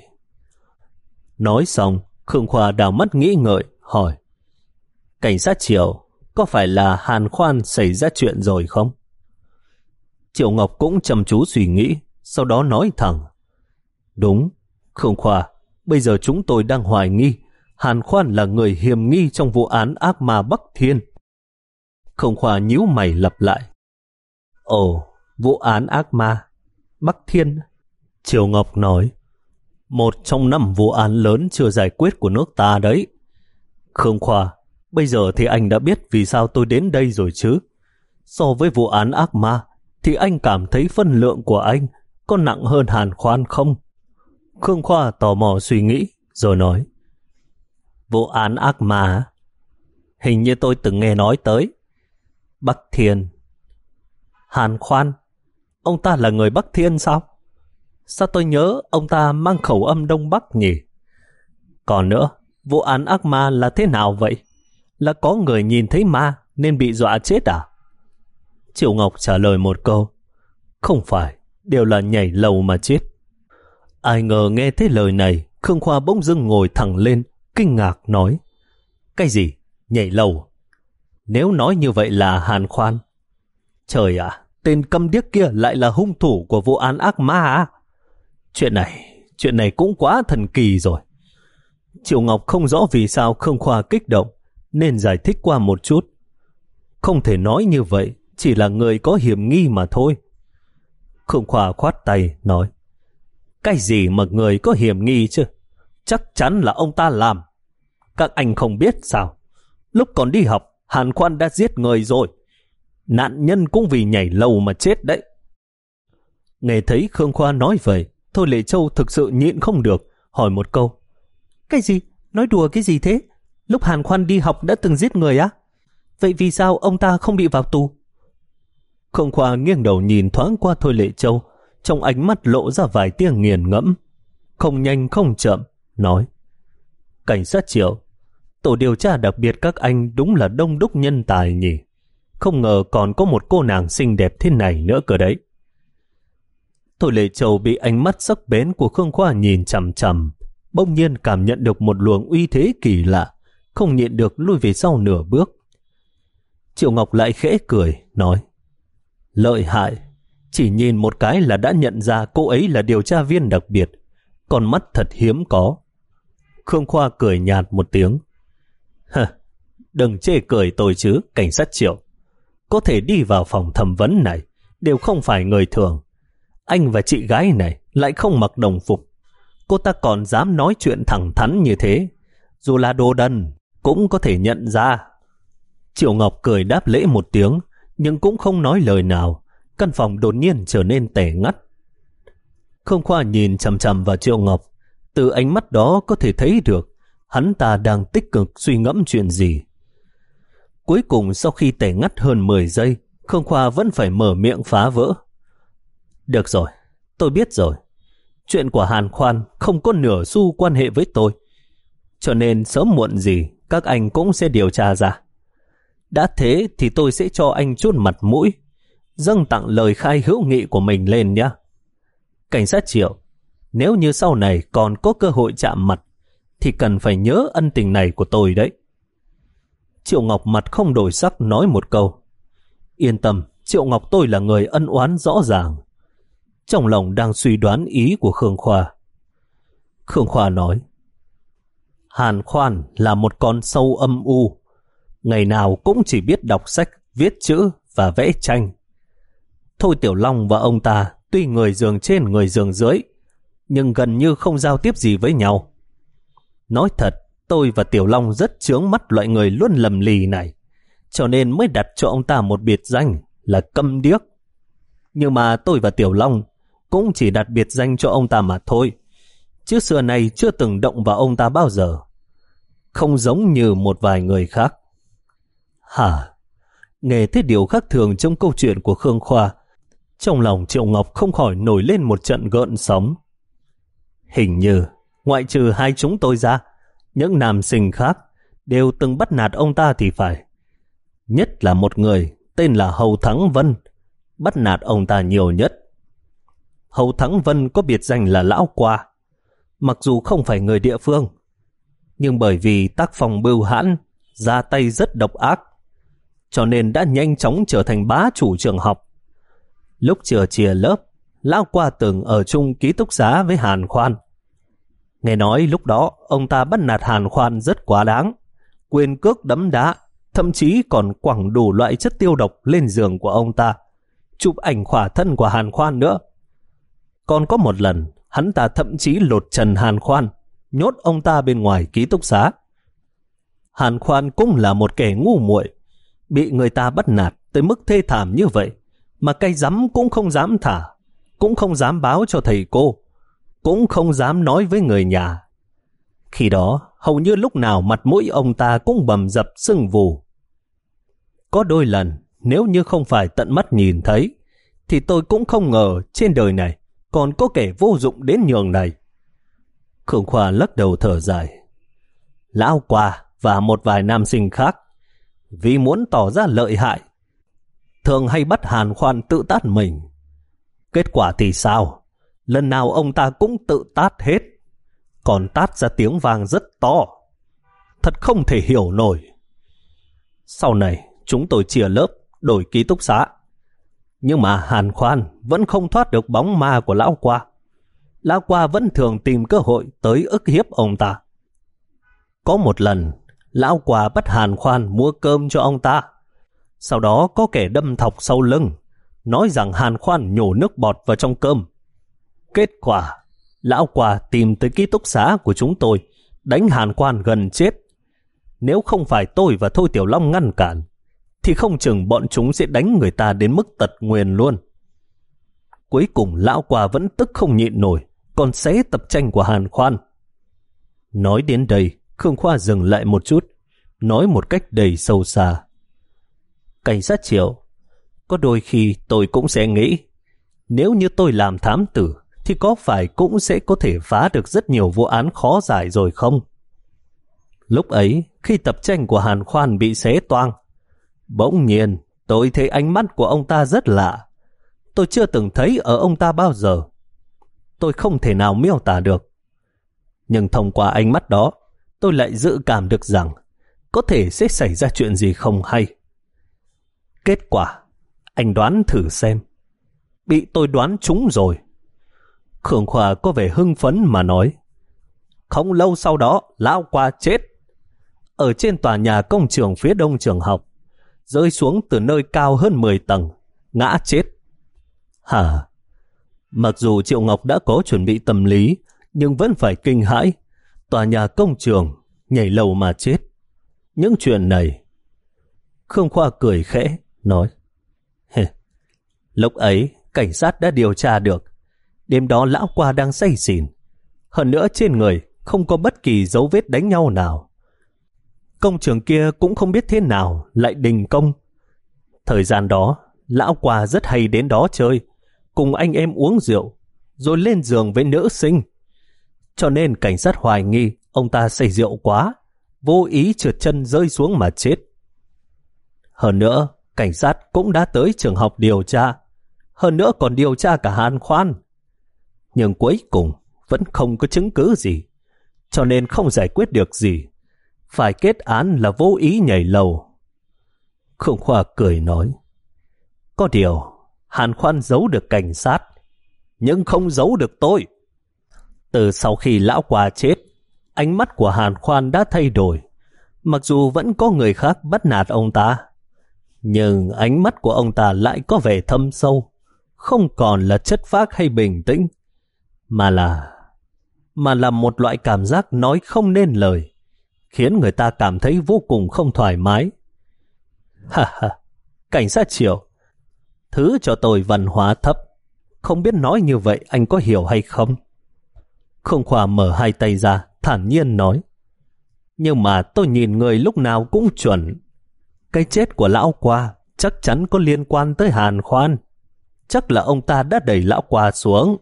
Nói xong, Khương Khoa đào mắt nghĩ ngợi, hỏi: Cảnh sát Triệu, có phải là Hàn Khoan xảy ra chuyện rồi không? Triệu Ngọc cũng chăm chú suy nghĩ, sau đó nói thẳng: Đúng, Khương Khoa, bây giờ chúng tôi đang hoài nghi Hàn Khoan là người hiểm nghi trong vụ án ác ma Bắc Thiên. Khương Khoa nhíu mày lặp lại: Ồ, vụ án ác ma Bắc Thiên. Triệu Ngọc nói: Một trong năm vụ án lớn chưa giải quyết của nước ta đấy. Khương Khoa, bây giờ thì anh đã biết vì sao tôi đến đây rồi chứ. So với vụ án ác ma, thì anh cảm thấy phân lượng của anh có nặng hơn Hàn Khoan không? Khương Khoa tò mò suy nghĩ, rồi nói: Vụ án ác ma, hình như tôi từng nghe nói tới. Bắc Thiên. Hàn Khoan? Ông ta là người Bắc Thiên sao? Sao tôi nhớ ông ta mang khẩu âm Đông Bắc nhỉ? Còn nữa, vụ án ác ma là thế nào vậy? Là có người nhìn thấy ma nên bị dọa chết à? Triệu Ngọc trả lời một câu. Không phải, đều là nhảy lầu mà chết. Ai ngờ nghe thấy lời này, Khương Khoa bỗng dưng ngồi thẳng lên, kinh ngạc nói. Cái gì? Nhảy lầu? Nếu nói như vậy là Hàn Khoan. Trời ạ, tên câm điếc kia lại là hung thủ của vụ án ác ma à? Chuyện này, chuyện này cũng quá thần kỳ rồi. Triệu Ngọc không rõ vì sao Khương Khoa kích động, nên giải thích qua một chút. Không thể nói như vậy, chỉ là người có hiểm nghi mà thôi. Khương Khoa khoát tay, nói. Cái gì mà người có hiểm nghi chứ? Chắc chắn là ông ta làm. Các anh không biết sao? Lúc còn đi học, Hàn Khoan đã giết người rồi. Nạn nhân cũng vì nhảy lầu mà chết đấy. Nghe thấy Khương Khoa nói vậy, Thôi Lệ Châu thực sự nhịn không được, hỏi một câu. Cái gì? Nói đùa cái gì thế? Lúc Hàn Khoan đi học đã từng giết người á? Vậy vì sao ông ta không bị vào tù? Khương Khoa nghiêng đầu nhìn thoáng qua Thôi Lệ Châu, trong ánh mắt lộ ra vài tia nghiền ngẫm. Không nhanh không chậm, nói. Cảnh sát Triệu, tổ điều tra đặc biệt các anh đúng là đông đúc nhân tài nhỉ. Không ngờ còn có một cô nàng xinh đẹp thế này nữa cơ đấy. Thôi Lệ Châu bị ánh mắt sắc bén của Khương Khoa nhìn chằm chằm, bỗng nhiên cảm nhận được một luồng uy thế kỳ lạ, không nhịn được lui về sau nửa bước. Triệu Ngọc lại khẽ cười, nói. Lợi hại, chỉ nhìn một cái là đã nhận ra cô ấy là điều tra viên đặc biệt, con mắt thật hiếm có. Khương Khoa cười nhạt một tiếng. Hả, đừng chê cười tôi chứ, cảnh sát Triệu. Có thể đi vào phòng thẩm vấn này đều không phải người thường. Anh và chị gái này lại không mặc đồng phục. Cô ta còn dám nói chuyện thẳng thắn như thế. Dù là đồ đần cũng có thể nhận ra. Triệu Ngọc cười đáp lễ một tiếng, nhưng cũng không nói lời nào. Căn phòng đột nhiên trở nên tẻ ngắt. Khương Khoa nhìn chằm chằm vào Triệu Ngọc. Từ ánh mắt đó có thể thấy được hắn ta đang tích cực suy ngẫm chuyện gì. Cuối cùng sau khi tẻ ngắt hơn mười giây, Khương Khoa vẫn phải mở miệng phá vỡ. Được rồi, tôi biết rồi. Chuyện của Hàn Khoan không có nửa xu quan hệ với tôi. Cho nên sớm muộn gì các anh cũng sẽ điều tra ra. Đã thế thì tôi sẽ cho anh chút mặt mũi, dâng tặng lời khai hữu nghị của mình lên nhé. Cảnh sát Triệu, nếu như sau này còn có cơ hội chạm mặt, thì cần phải nhớ ân tình này của tôi đấy. Triệu Ngọc mặt không đổi sắc nói một câu. Yên tâm, Triệu Ngọc tôi là người ân oán rõ ràng. Trong lòng đang suy đoán ý của Khương Khoa. Khương Khoa nói. Hàn Khoan là một con sâu âm u. Ngày nào cũng chỉ biết đọc sách, viết chữ và vẽ tranh. Thôi Tiểu Long và ông ta tuy người giường trên người giường dưới, nhưng gần như không giao tiếp gì với nhau. Nói thật, tôi và Tiểu Long rất chướng mắt loại người luôn lầm lì này, cho nên mới đặt cho ông ta một biệt danh là câm điếc. Nhưng mà tôi và Tiểu Long cũng chỉ đặt biệt danh cho ông ta mà thôi, chứ xưa nay chưa từng động vào ông ta bao giờ. Không giống như một vài người khác. Hả? Nghe thấy điều khác thường trong câu chuyện của Khương Khoa, trong lòng Triệu Ngọc không khỏi nổi lên một trận gợn sóng. Hình như, ngoại trừ hai chúng tôi ra, những nam sinh khác đều từng bắt nạt ông ta thì phải. Nhất là một người tên là Hầu Thắng Vân, bắt nạt ông ta nhiều nhất. Hầu Thắng Vân có biệt danh là Lão Qua. Mặc dù không phải người địa phương, nhưng bởi vì tác phong bưu hãn, ra tay rất độc ác, cho nên đã nhanh chóng trở thành bá chủ trường học. Lúc chưa chia lớp, Lão Qua từng ở chung ký túc xá với Hàn Khoan. Nghe nói lúc đó ông ta bắt nạt Hàn Khoan rất quá đáng, quyền cước đấm đá, thậm chí còn quẳng đủ loại chất tiêu độc lên giường của ông ta, chụp ảnh khỏa thân của Hàn Khoan nữa. Còn có một lần, hắn ta thậm chí lột trần Hàn Khoan, nhốt ông ta bên ngoài ký túc xá. Hàn Khoan cũng là một kẻ ngu muội, bị người ta bắt nạt tới mức thê thảm như vậy, mà cái rắm cũng không dám thả, cũng không dám báo cho thầy cô, cũng không dám nói với người nhà. Khi đó, hầu như lúc nào mặt mũi ông ta cũng bầm dập sưng vù. Có đôi lần, nếu như không phải tận mắt nhìn thấy, thì tôi cũng không ngờ trên đời này còn có kẻ vô dụng đến nhường này. Khương Khoa lắc đầu thở dài. Lão Quả và một vài nam sinh khác, vì muốn tỏ ra lợi hại, thường hay bắt Hàn Khoan tự tát mình. Kết quả thì sao? Lần nào ông ta cũng tự tát hết, còn tát ra tiếng vang rất to. Thật không thể hiểu nổi. Sau này chúng tôi chia lớp, đổi ký túc xá. Nhưng mà Hàn Khoan vẫn không thoát được bóng ma của Lão Qua. Lão Qua vẫn thường tìm cơ hội tới ức hiếp ông ta. Có một lần, Lão Qua bắt Hàn Khoan mua cơm cho ông ta. Sau đó có kẻ đâm thọc sau lưng, nói rằng Hàn Khoan nhổ nước bọt vào trong cơm. Kết quả, Lão Qua tìm tới ký túc xá của chúng tôi, đánh Hàn Khoan gần chết. Nếu không phải tôi và Thôi Tiểu Long ngăn cản, thì không chừng bọn chúng sẽ đánh người ta đến mức tật nguyền luôn. Cuối cùng Lão Qua vẫn tức không nhịn nổi, còn xé tập tranh của Hàn Khoan. Nói đến đây, Khương Khoa dừng lại một chút, nói một cách đầy sâu xa. Cảnh sát Triệu, có đôi khi tôi cũng sẽ nghĩ, nếu như tôi làm thám tử, thì có phải cũng sẽ có thể phá được rất nhiều vụ án khó giải rồi không? Lúc ấy, khi tập tranh của Hàn Khoan bị xé toang, bỗng nhiên tôi thấy ánh mắt của ông ta rất lạ. Tôi chưa từng thấy ở ông ta bao giờ. Tôi không thể nào miêu tả được. Nhưng thông qua ánh mắt đó, tôi lại dự cảm được rằng có thể sẽ xảy ra chuyện gì không hay. Kết quả, anh đoán thử xem. Bị tôi đoán trúng rồi. Khương Khoa có vẻ hưng phấn mà nói. Không lâu sau đó, Lão Qua chết. Ở trên tòa nhà công trường phía đông trường học, rơi xuống từ nơi cao hơn mười tầng, ngã chết. Hả? Mặc dù Triệu Ngọc đã có chuẩn bị tâm lý, nhưng vẫn phải kinh hãi. Tòa nhà công trường, nhảy lầu mà chết. Những chuyện này... Khương Khoa cười khẽ, nói. Lúc ấy, cảnh sát đã điều tra được. Đêm đó Lão Qua đang say xỉn. Hơn nữa trên người không có bất kỳ dấu vết đánh nhau nào. Công trường kia cũng không biết thế nào lại đình công. Thời gian đó, Lão Qua rất hay đến đó chơi, cùng anh em uống rượu, rồi lên giường với nữ sinh. Cho nên cảnh sát hoài nghi ông ta say rượu quá, vô ý trượt chân rơi xuống mà chết. Hơn nữa, cảnh sát cũng đã tới trường học điều tra, hơn nữa còn điều tra cả Hàn Khoan. Nhưng cuối cùng vẫn không có chứng cứ gì, cho nên không giải quyết được gì. Phải kết án là vô ý nhảy lầu. Khương Khoa cười nói. Có điều, Hàn Khoan giấu được cảnh sát, nhưng không giấu được tôi. Từ sau khi Lão Qua chết, ánh mắt của Hàn Khoan đã thay đổi. Mặc dù vẫn có người khác bắt nạt ông ta, nhưng ánh mắt của ông ta lại có vẻ thâm sâu, không còn là chất phác hay bình tĩnh, mà là mà là một loại cảm giác nói không nên lời, khiến người ta cảm thấy vô cùng không thoải mái. Ha ha, cảnh sát Triệu, thứ cho tôi văn hóa thấp, không biết nói như vậy anh có hiểu hay không? Khương Khoa mở hai tay ra, thản nhiên nói. Nhưng mà tôi nhìn người lúc nào cũng chuẩn. Cái chết của Lão Qua chắc chắn có liên quan tới Hàn Khoan. Chắc là ông ta đã đẩy Lão Qua xuống.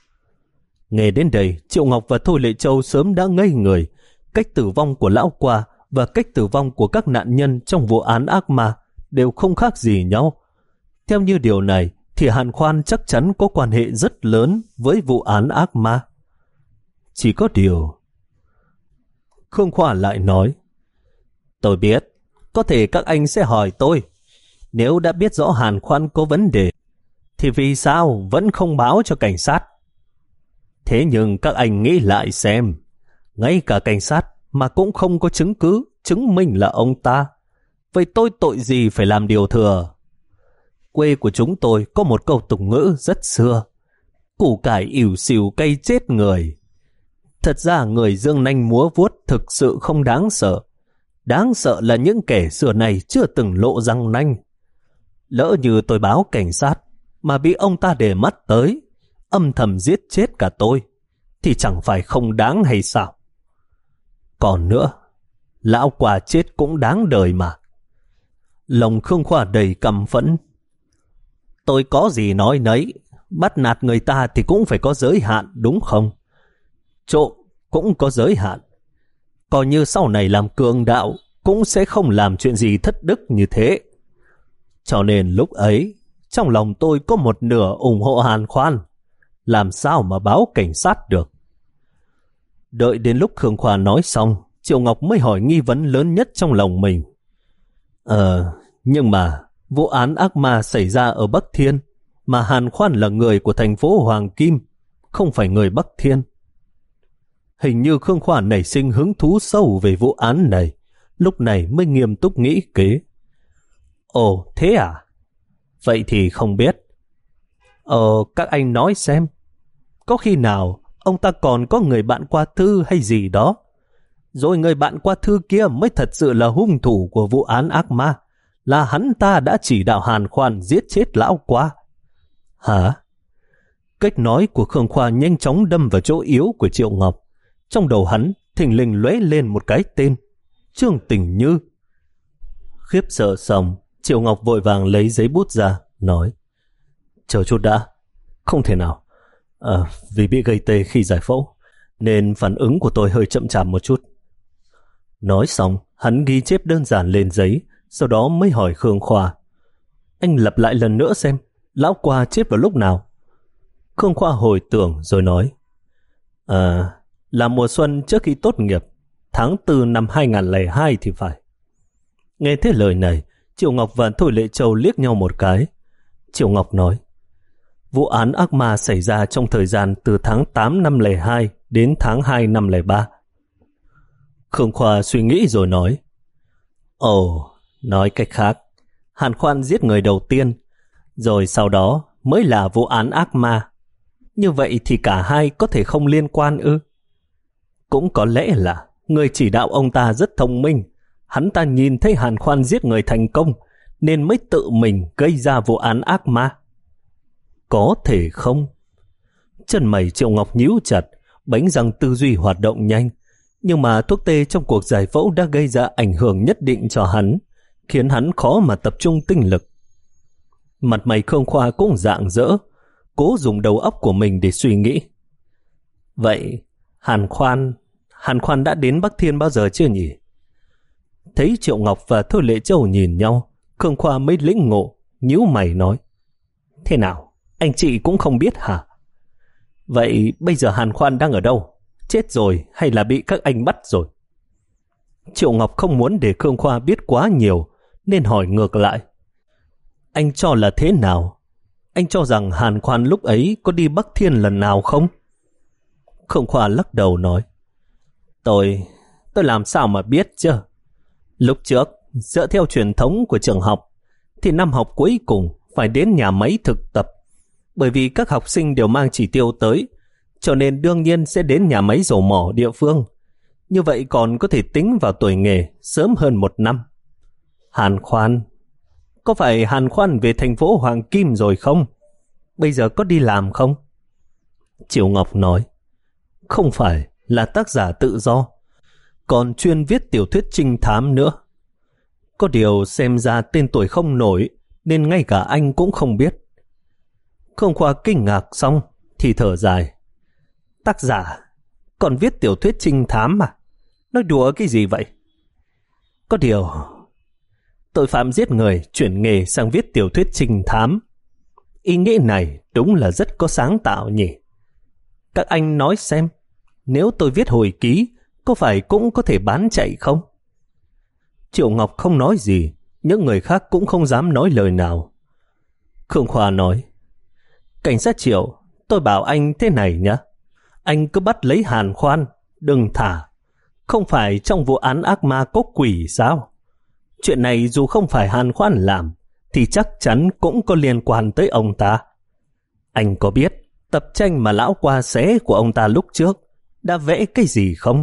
Nghe đến đây, Triệu Ngọc và Thôi Lệ Châu sớm đã ngây người. Cách tử vong của Lão Qua và cách tử vong của các nạn nhân trong vụ án ác ma đều không khác gì nhau. Theo như điều này, thì Hàn Khoan chắc chắn có quan hệ rất lớn với vụ án ác ma. Chỉ có điều... Khương Khoa lại nói. Tôi biết, có thể các anh sẽ hỏi tôi, nếu đã biết rõ Hàn Khoan có vấn đề, thì vì sao vẫn không báo cho cảnh sát? Thế nhưng các anh nghĩ lại xem, ngay cả cảnh sát mà cũng không có chứng cứ chứng minh là ông ta. Vậy tôi tội gì phải làm điều thừa? Quê của chúng tôi có một câu tục ngữ rất xưa. Củ cải ỉu xìu cây chết người. Thật ra người dương nanh múa vuốt thực sự không đáng sợ. Đáng sợ là những kẻ xưa này chưa từng lộ răng nanh. Lỡ như tôi báo cảnh sát mà bị ông ta để mắt tới, âm thầm giết chết cả tôi, thì chẳng phải không đáng hay sao? Còn nữa, Lão Qua chết cũng đáng đời mà. Lòng Khương Khoa đầy căm phẫn. Tôi có gì nói nấy, bắt nạt người ta thì cũng phải có giới hạn, đúng không? Trộm cũng có giới hạn. Coi như sau này làm cường đạo cũng sẽ không làm chuyện gì thất đức như thế. Cho nên lúc ấy, trong lòng tôi có một nửa ủng hộ Hàn Khoan, làm sao mà báo cảnh sát được. Đợi đến lúc Khương Khoa nói xong, Triệu Ngọc mới hỏi nghi vấn lớn nhất trong lòng mình. Ờ, nhưng mà vụ án ác ma xảy ra ở Bắc Thiên, mà Hàn Khoan là người của thành phố Hoàng Kim, không phải người Bắc Thiên. Hình như Khương Khoa nảy sinh hứng thú sâu về vụ án này, lúc này mới nghiêm túc nghĩ kế. Ồ, thế à? Vậy thì không biết. Ờ, các anh nói xem, có khi nào ông ta còn có người bạn qua thư hay gì đó? Rồi người bạn qua thư kia mới thật sự là hung thủ của vụ án ác ma, là hắn ta đã chỉ đạo Hàn Khoan giết chết lão qua. Hả? Cách nói của Khương Khoa nhanh chóng đâm vào chỗ yếu của Triệu Ngọc. Trong đầu hắn thình lình lóe lên một cái tên, Trương Tình Như. Khiếp sợ xong, Triệu Ngọc vội vàng lấy giấy bút ra, nói: Chờ chút đã, không thể nào. À, vì bị gây tê khi giải phẫu, nên phản ứng của tôi hơi chậm chạp một chút. Nói xong, hắn ghi chép đơn giản lên giấy, sau đó mới hỏi Khương Khoa: Anh lặp lại lần nữa xem, lão qua chết vào lúc nào? Khương Khoa hồi tưởng rồi nói: À, là mùa xuân trước khi tốt nghiệp, tháng tư năm hai không không hai thì phải. Nghe thế lời này, Triệu Ngọc và Thôi Lệ Châu liếc nhau một cái. Triệu Ngọc nói: Vụ án ác ma xảy ra trong thời gian từ tháng tám năm không hai đến tháng hai năm không ba. Khương Khoa suy nghĩ rồi nói: Ồ, nói cách khác, Hàn Khoan giết người đầu tiên, rồi sau đó mới là vụ án ác ma. Như vậy thì cả hai có thể không liên quan ư? Cũng có lẽ là người chỉ đạo ông ta rất thông minh. Hắn ta nhìn thấy Hàn Khoan giết người thành công, nên mới tự mình gây ra vụ án ác ma. Có thể không? Chân mày Triệu Ngọc nhíu chặt, bánh răng tư duy hoạt động nhanh. Nhưng mà thuốc tê trong cuộc giải phẫu đã gây ra ảnh hưởng nhất định cho hắn, khiến hắn khó mà tập trung tinh lực. Mặt mày Khương Khoa cũng rạng rỡ, cố dùng đầu óc của mình để suy nghĩ. Vậy Hàn Khoan, Hàn Khoan đã đến Bắc Thiên bao giờ chưa nhỉ? Thấy Triệu Ngọc và Thôi Lệ Châu nhìn nhau, Khương Khoa mới lĩnh ngộ, nhíu mày nói: Thế nào, anh chị cũng không biết hả? Vậy bây giờ Hàn Khoan đang ở đâu? Chết rồi hay là bị các anh bắt rồi? Triệu Ngọc không muốn để Khương Khoa biết quá nhiều, nên hỏi ngược lại: Anh cho là thế nào? Anh cho rằng Hàn Khoan lúc ấy có đi Bắc Thiên lần nào không? Khương Khoa lắc đầu nói: Tôi, tôi làm sao mà biết chứ? Lúc trước, dựa theo truyền thống của trường học, thì năm học cuối cùng phải đến nhà máy thực tập. Bởi vì các học sinh đều mang chỉ tiêu tới, cho nên đương nhiên sẽ đến nhà máy dầu mỏ địa phương. Như vậy còn có thể tính vào tuổi nghề sớm hơn một năm. Hàn Khoan, có phải Hàn Khoan về thành phố Hoàng Kim rồi không? Bây giờ có đi làm không? Triệu Ngọc nói: Không phải, là tác giả tự do, còn chuyên viết tiểu thuyết trinh thám nữa. Có điều xem ra tên tuổi không nổi, nên ngay cả anh cũng không biết. Khương Khoa kinh ngạc xong thì thở dài: Tác giả còn viết tiểu thuyết trinh thám mà? Nói đùa cái gì vậy? Có điều tội phạm giết người chuyển nghề sang viết tiểu thuyết trinh thám, ý nghĩ này đúng là rất có sáng tạo nhỉ. Các anh nói xem, nếu tôi viết hồi ký, có phải cũng có thể bán chạy không? Triệu Ngọc không nói gì, những người khác cũng không dám nói lời nào. Khương Khoa nói: Cảnh sát Triệu, tôi bảo anh thế này nhé. Anh cứ bắt lấy Hàn Khoan, đừng thả. Không phải trong vụ án ác ma có quỷ sao? Chuyện này dù không phải Hàn Khoan làm, thì chắc chắn cũng có liên quan tới ông ta. Anh có biết tập tranh mà lão qua xé của ông ta lúc trước đã vẽ cái gì không?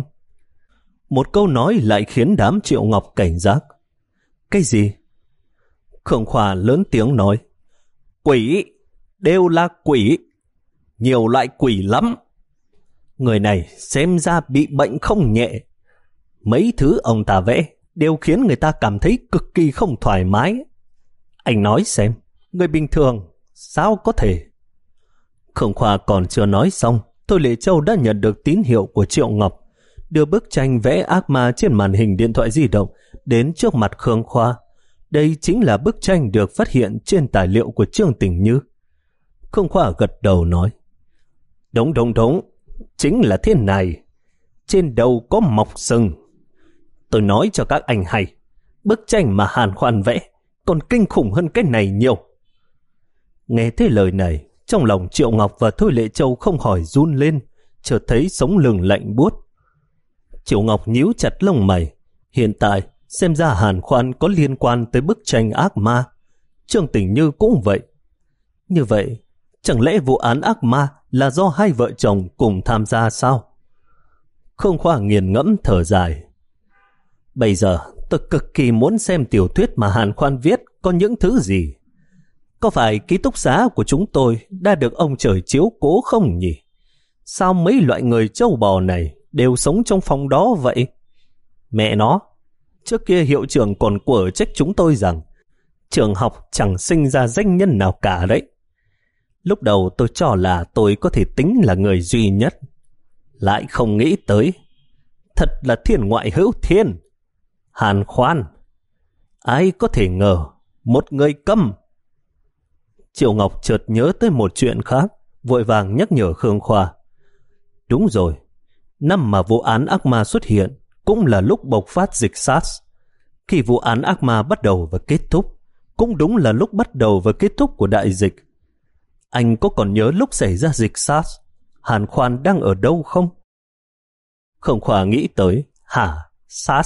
Một câu nói lại khiến đám Triệu Ngọc cảnh giác. Cái gì? Khương Khoa lớn tiếng nói: Quỷ, đều là quỷ. Nhiều loại quỷ lắm. Người này xem ra bị bệnh không nhẹ. Mấy thứ ông ta vẽ đều khiến người ta cảm thấy cực kỳ không thoải mái. Anh nói xem, người bình thường sao có thể? Khương Khoa còn chưa nói xong, Thôi Lệ Châu đã nhận được tín hiệu của Triệu Ngọc, đưa bức tranh vẽ ác ma trên màn hình điện thoại di động đến trước mặt Khương Khoa. Đây chính là bức tranh được phát hiện trên tài liệu của Trương Tình Như. Khương Khoa gật đầu nói, đúng đúng đúng, chính là thế này. Trên đầu có mọc sừng. Tôi nói cho các anh hay, bức tranh mà Hàn Khoan vẽ còn kinh khủng hơn cái này nhiều. Nghe thấy lời này, trong lòng Triệu Ngọc và Thôi Lệ Châu không khỏi run lên, chợt thấy sống lưng lạnh buốt. Triệu Ngọc nhíu chặt lông mày. Hiện tại, xem ra Hàn Khoan có liên quan tới bức tranh ác ma. Trương Tình Như cũng vậy. Như vậy, chẳng lẽ vụ án ác ma là do hai vợ chồng cùng tham gia sao? Khương Khoa nghiền ngẫm thở dài. Bây giờ, tôi cực kỳ muốn xem tiểu thuyết mà Hàn Khoan viết có những thứ gì. Có phải ký túc xá của chúng tôi đã được ông trời chiếu cố không nhỉ? Sao mấy loại người trâu bò này đều sống trong phòng đó vậy? Mẹ nó, trước kia hiệu trưởng còn quở trách chúng tôi rằng trường học chẳng sinh ra danh nhân nào cả đấy. Lúc đầu tôi cho là tôi có thể tính là người duy nhất. Lại không nghĩ tới, thật là thiên ngoại hữu thiên. Hàn Khoan, ai có thể ngờ một người câm. Triệu Ngọc chợt nhớ tới một chuyện khác, vội vàng nhắc nhở Khương Khoa. Đúng rồi, năm mà vụ án ác ma xuất hiện cũng là lúc bộc phát dịch SARS. Khi vụ án ác ma bắt đầu và kết thúc, cũng đúng là lúc bắt đầu và kết thúc của đại dịch. Anh có còn nhớ lúc xảy ra dịch SARS, Hàn Khoan đang ở đâu không? Khương Khoa nghĩ tới, hả, SARS?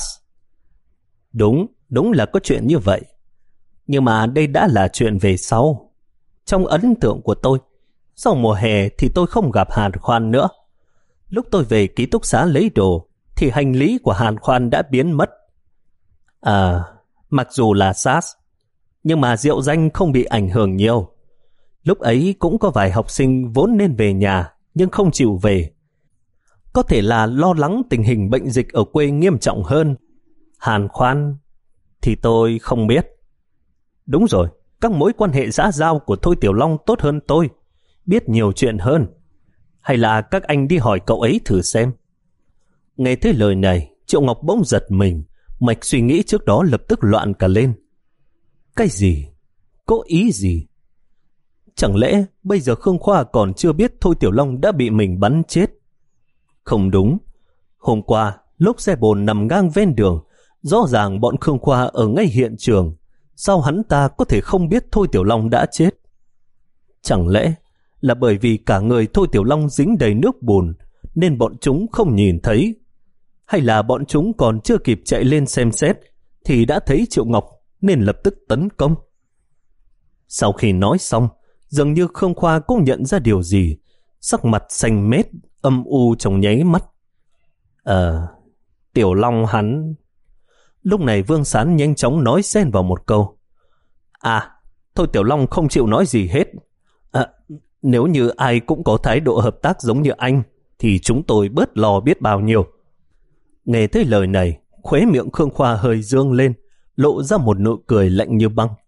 Đúng, đúng là có chuyện như vậy. Nhưng mà đây đã là chuyện về sau. Trong ấn tượng của tôi, sau mùa hè thì tôi không gặp Hàn Khoan nữa. Lúc tôi về ký túc xá lấy đồ, thì hành lý của Hàn Khoan đã biến mất. À, mặc dù là SARS, nhưng mà Diệu Danh không bị ảnh hưởng nhiều. Lúc ấy cũng có vài học sinh vốn nên về nhà, nhưng không chịu về. Có thể là lo lắng tình hình bệnh dịch ở quê nghiêm trọng hơn. Hàn Khoan thì tôi không biết. Đúng rồi, các mối quan hệ xã giao của Thôi Tiểu Long tốt hơn tôi, biết nhiều chuyện hơn. Hay là các anh đi hỏi cậu ấy thử xem. Nghe thấy lời này, Triệu Ngọc bỗng giật mình, mạch suy nghĩ trước đó lập tức loạn cả lên. Cái gì? Có ý gì? Chẳng lẽ bây giờ Khương Khoa còn chưa biết Thôi Tiểu Long đã bị mình bắn chết? Không đúng. Hôm qua, lúc xe bồn nằm ngang ven đường, rõ ràng bọn Khương Khoa ở ngay hiện trường. Sao hắn ta có thể không biết Thôi Tiểu Long đã chết? Chẳng lẽ là bởi vì cả người Thôi Tiểu Long dính đầy nước bùn nên bọn chúng không nhìn thấy? Hay là bọn chúng còn chưa kịp chạy lên xem xét thì đã thấy Triệu Ngọc nên lập tức tấn công? Sau khi nói xong, dường như Khương Khoa cũng nhận ra điều gì, sắc mặt xanh mét, âm u trong nháy mắt. Ờ, Tiểu Long hắn... Lúc này Vương Sán nhanh chóng nói xen vào một câu. À, thôi Tiểu Long không chịu nói gì hết. À, nếu như ai cũng có thái độ hợp tác giống như anh, thì chúng tôi bớt lo biết bao nhiêu. Nghe thấy lời này, khóe miệng Khương Khoa hơi dương lên, lộ ra một nụ cười lạnh như băng.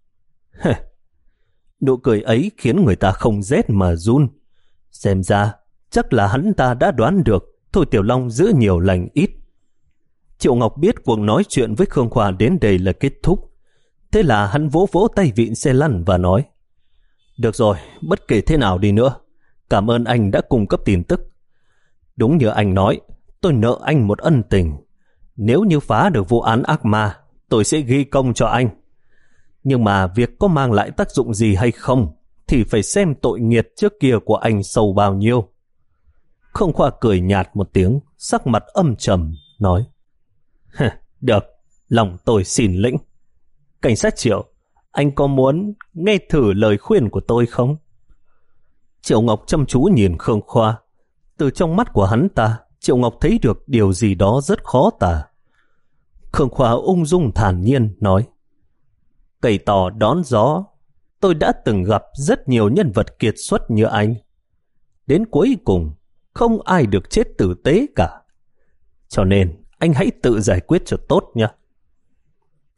Nụ cười ấy khiến người ta không rét mà run. Xem ra, chắc là hắn ta đã đoán được Thôi Tiểu Long giữ nhiều lành ít. Triệu Ngọc biết cuộc nói chuyện với Khương Khoa đến đây là kết thúc. Thế là hắn vỗ vỗ tay vịn xe lăn và nói: Được rồi, bất kể thế nào đi nữa, cảm ơn anh đã cung cấp tin tức. Đúng như anh nói, tôi nợ anh một ân tình. Nếu như phá được vụ án ác ma, tôi sẽ ghi công cho anh. Nhưng mà việc có mang lại tác dụng gì hay không thì phải xem tội nghiệt trước kia của anh sâu bao nhiêu. Khương Khoa cười nhạt một tiếng, sắc mặt âm trầm, nói: Được, lòng tôi xin lĩnh. Cảnh sát Triệu, anh có muốn nghe thử lời khuyên của tôi không? Triệu Ngọc chăm chú nhìn Khương Khoa. Từ trong mắt của hắn ta, Triệu Ngọc thấy được điều gì đó rất khó tả. Khương Khoa ung dung thản nhiên nói: Cây to đón gió, tôi đã từng gặp rất nhiều nhân vật kiệt xuất như anh. Đến cuối cùng, không ai được chết tử tế cả. Cho nên, anh hãy tự giải quyết cho tốt nha.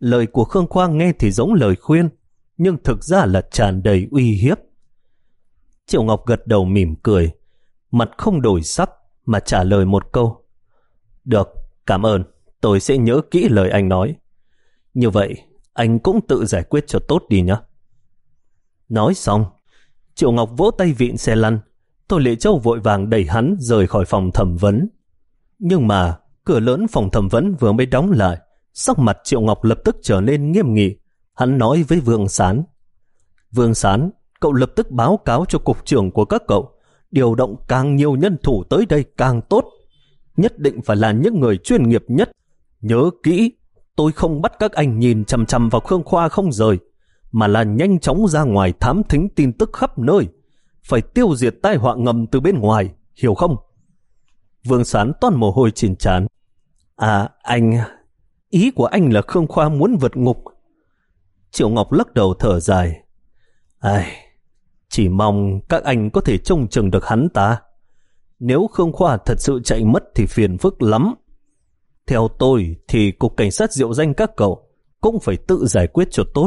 Lời của Khương Khoa nghe thì giống lời khuyên, nhưng thực ra là tràn đầy uy hiếp. Triệu Ngọc gật đầu mỉm cười, mặt không đổi sắc mà trả lời một câu. Được, cảm ơn, tôi sẽ nhớ kỹ lời anh nói. Như vậy, anh cũng tự giải quyết cho tốt đi nhé. Nói xong, Triệu Ngọc vỗ tay vịn xe lăn, Thôi Lệ Châu vội vàng đẩy hắn rời khỏi phòng thẩm vấn. Nhưng mà, cửa lớn phòng thẩm vấn vừa mới đóng lại, sắc mặt Triệu Ngọc lập tức trở nên nghiêm nghị. Hắn nói với Vương Sán. Vương Sán, cậu lập tức báo cáo cho cục trưởng của các cậu, điều động càng nhiều nhân thủ tới đây càng tốt. Nhất định phải là những người chuyên nghiệp nhất. Nhớ kỹ, tôi không bắt các anh nhìn chằm chằm vào Khương Khoa không rời, mà là nhanh chóng ra ngoài thám thính tin tức khắp nơi. Phải tiêu diệt tai họa ngầm từ bên ngoài, hiểu không? Vương Sán toát mồ hôi trên trán. À, anh... Ý của anh là Khương Khoa muốn vượt ngục. Triệu Ngọc lắc đầu thở dài. Ai, chỉ mong các anh có thể trông chừng được hắn ta. Nếu Khương Khoa thật sự chạy mất thì phiền phức lắm. Theo tôi thì cục cảnh sát diệu danh các cậu cũng phải tự giải quyết cho tốt.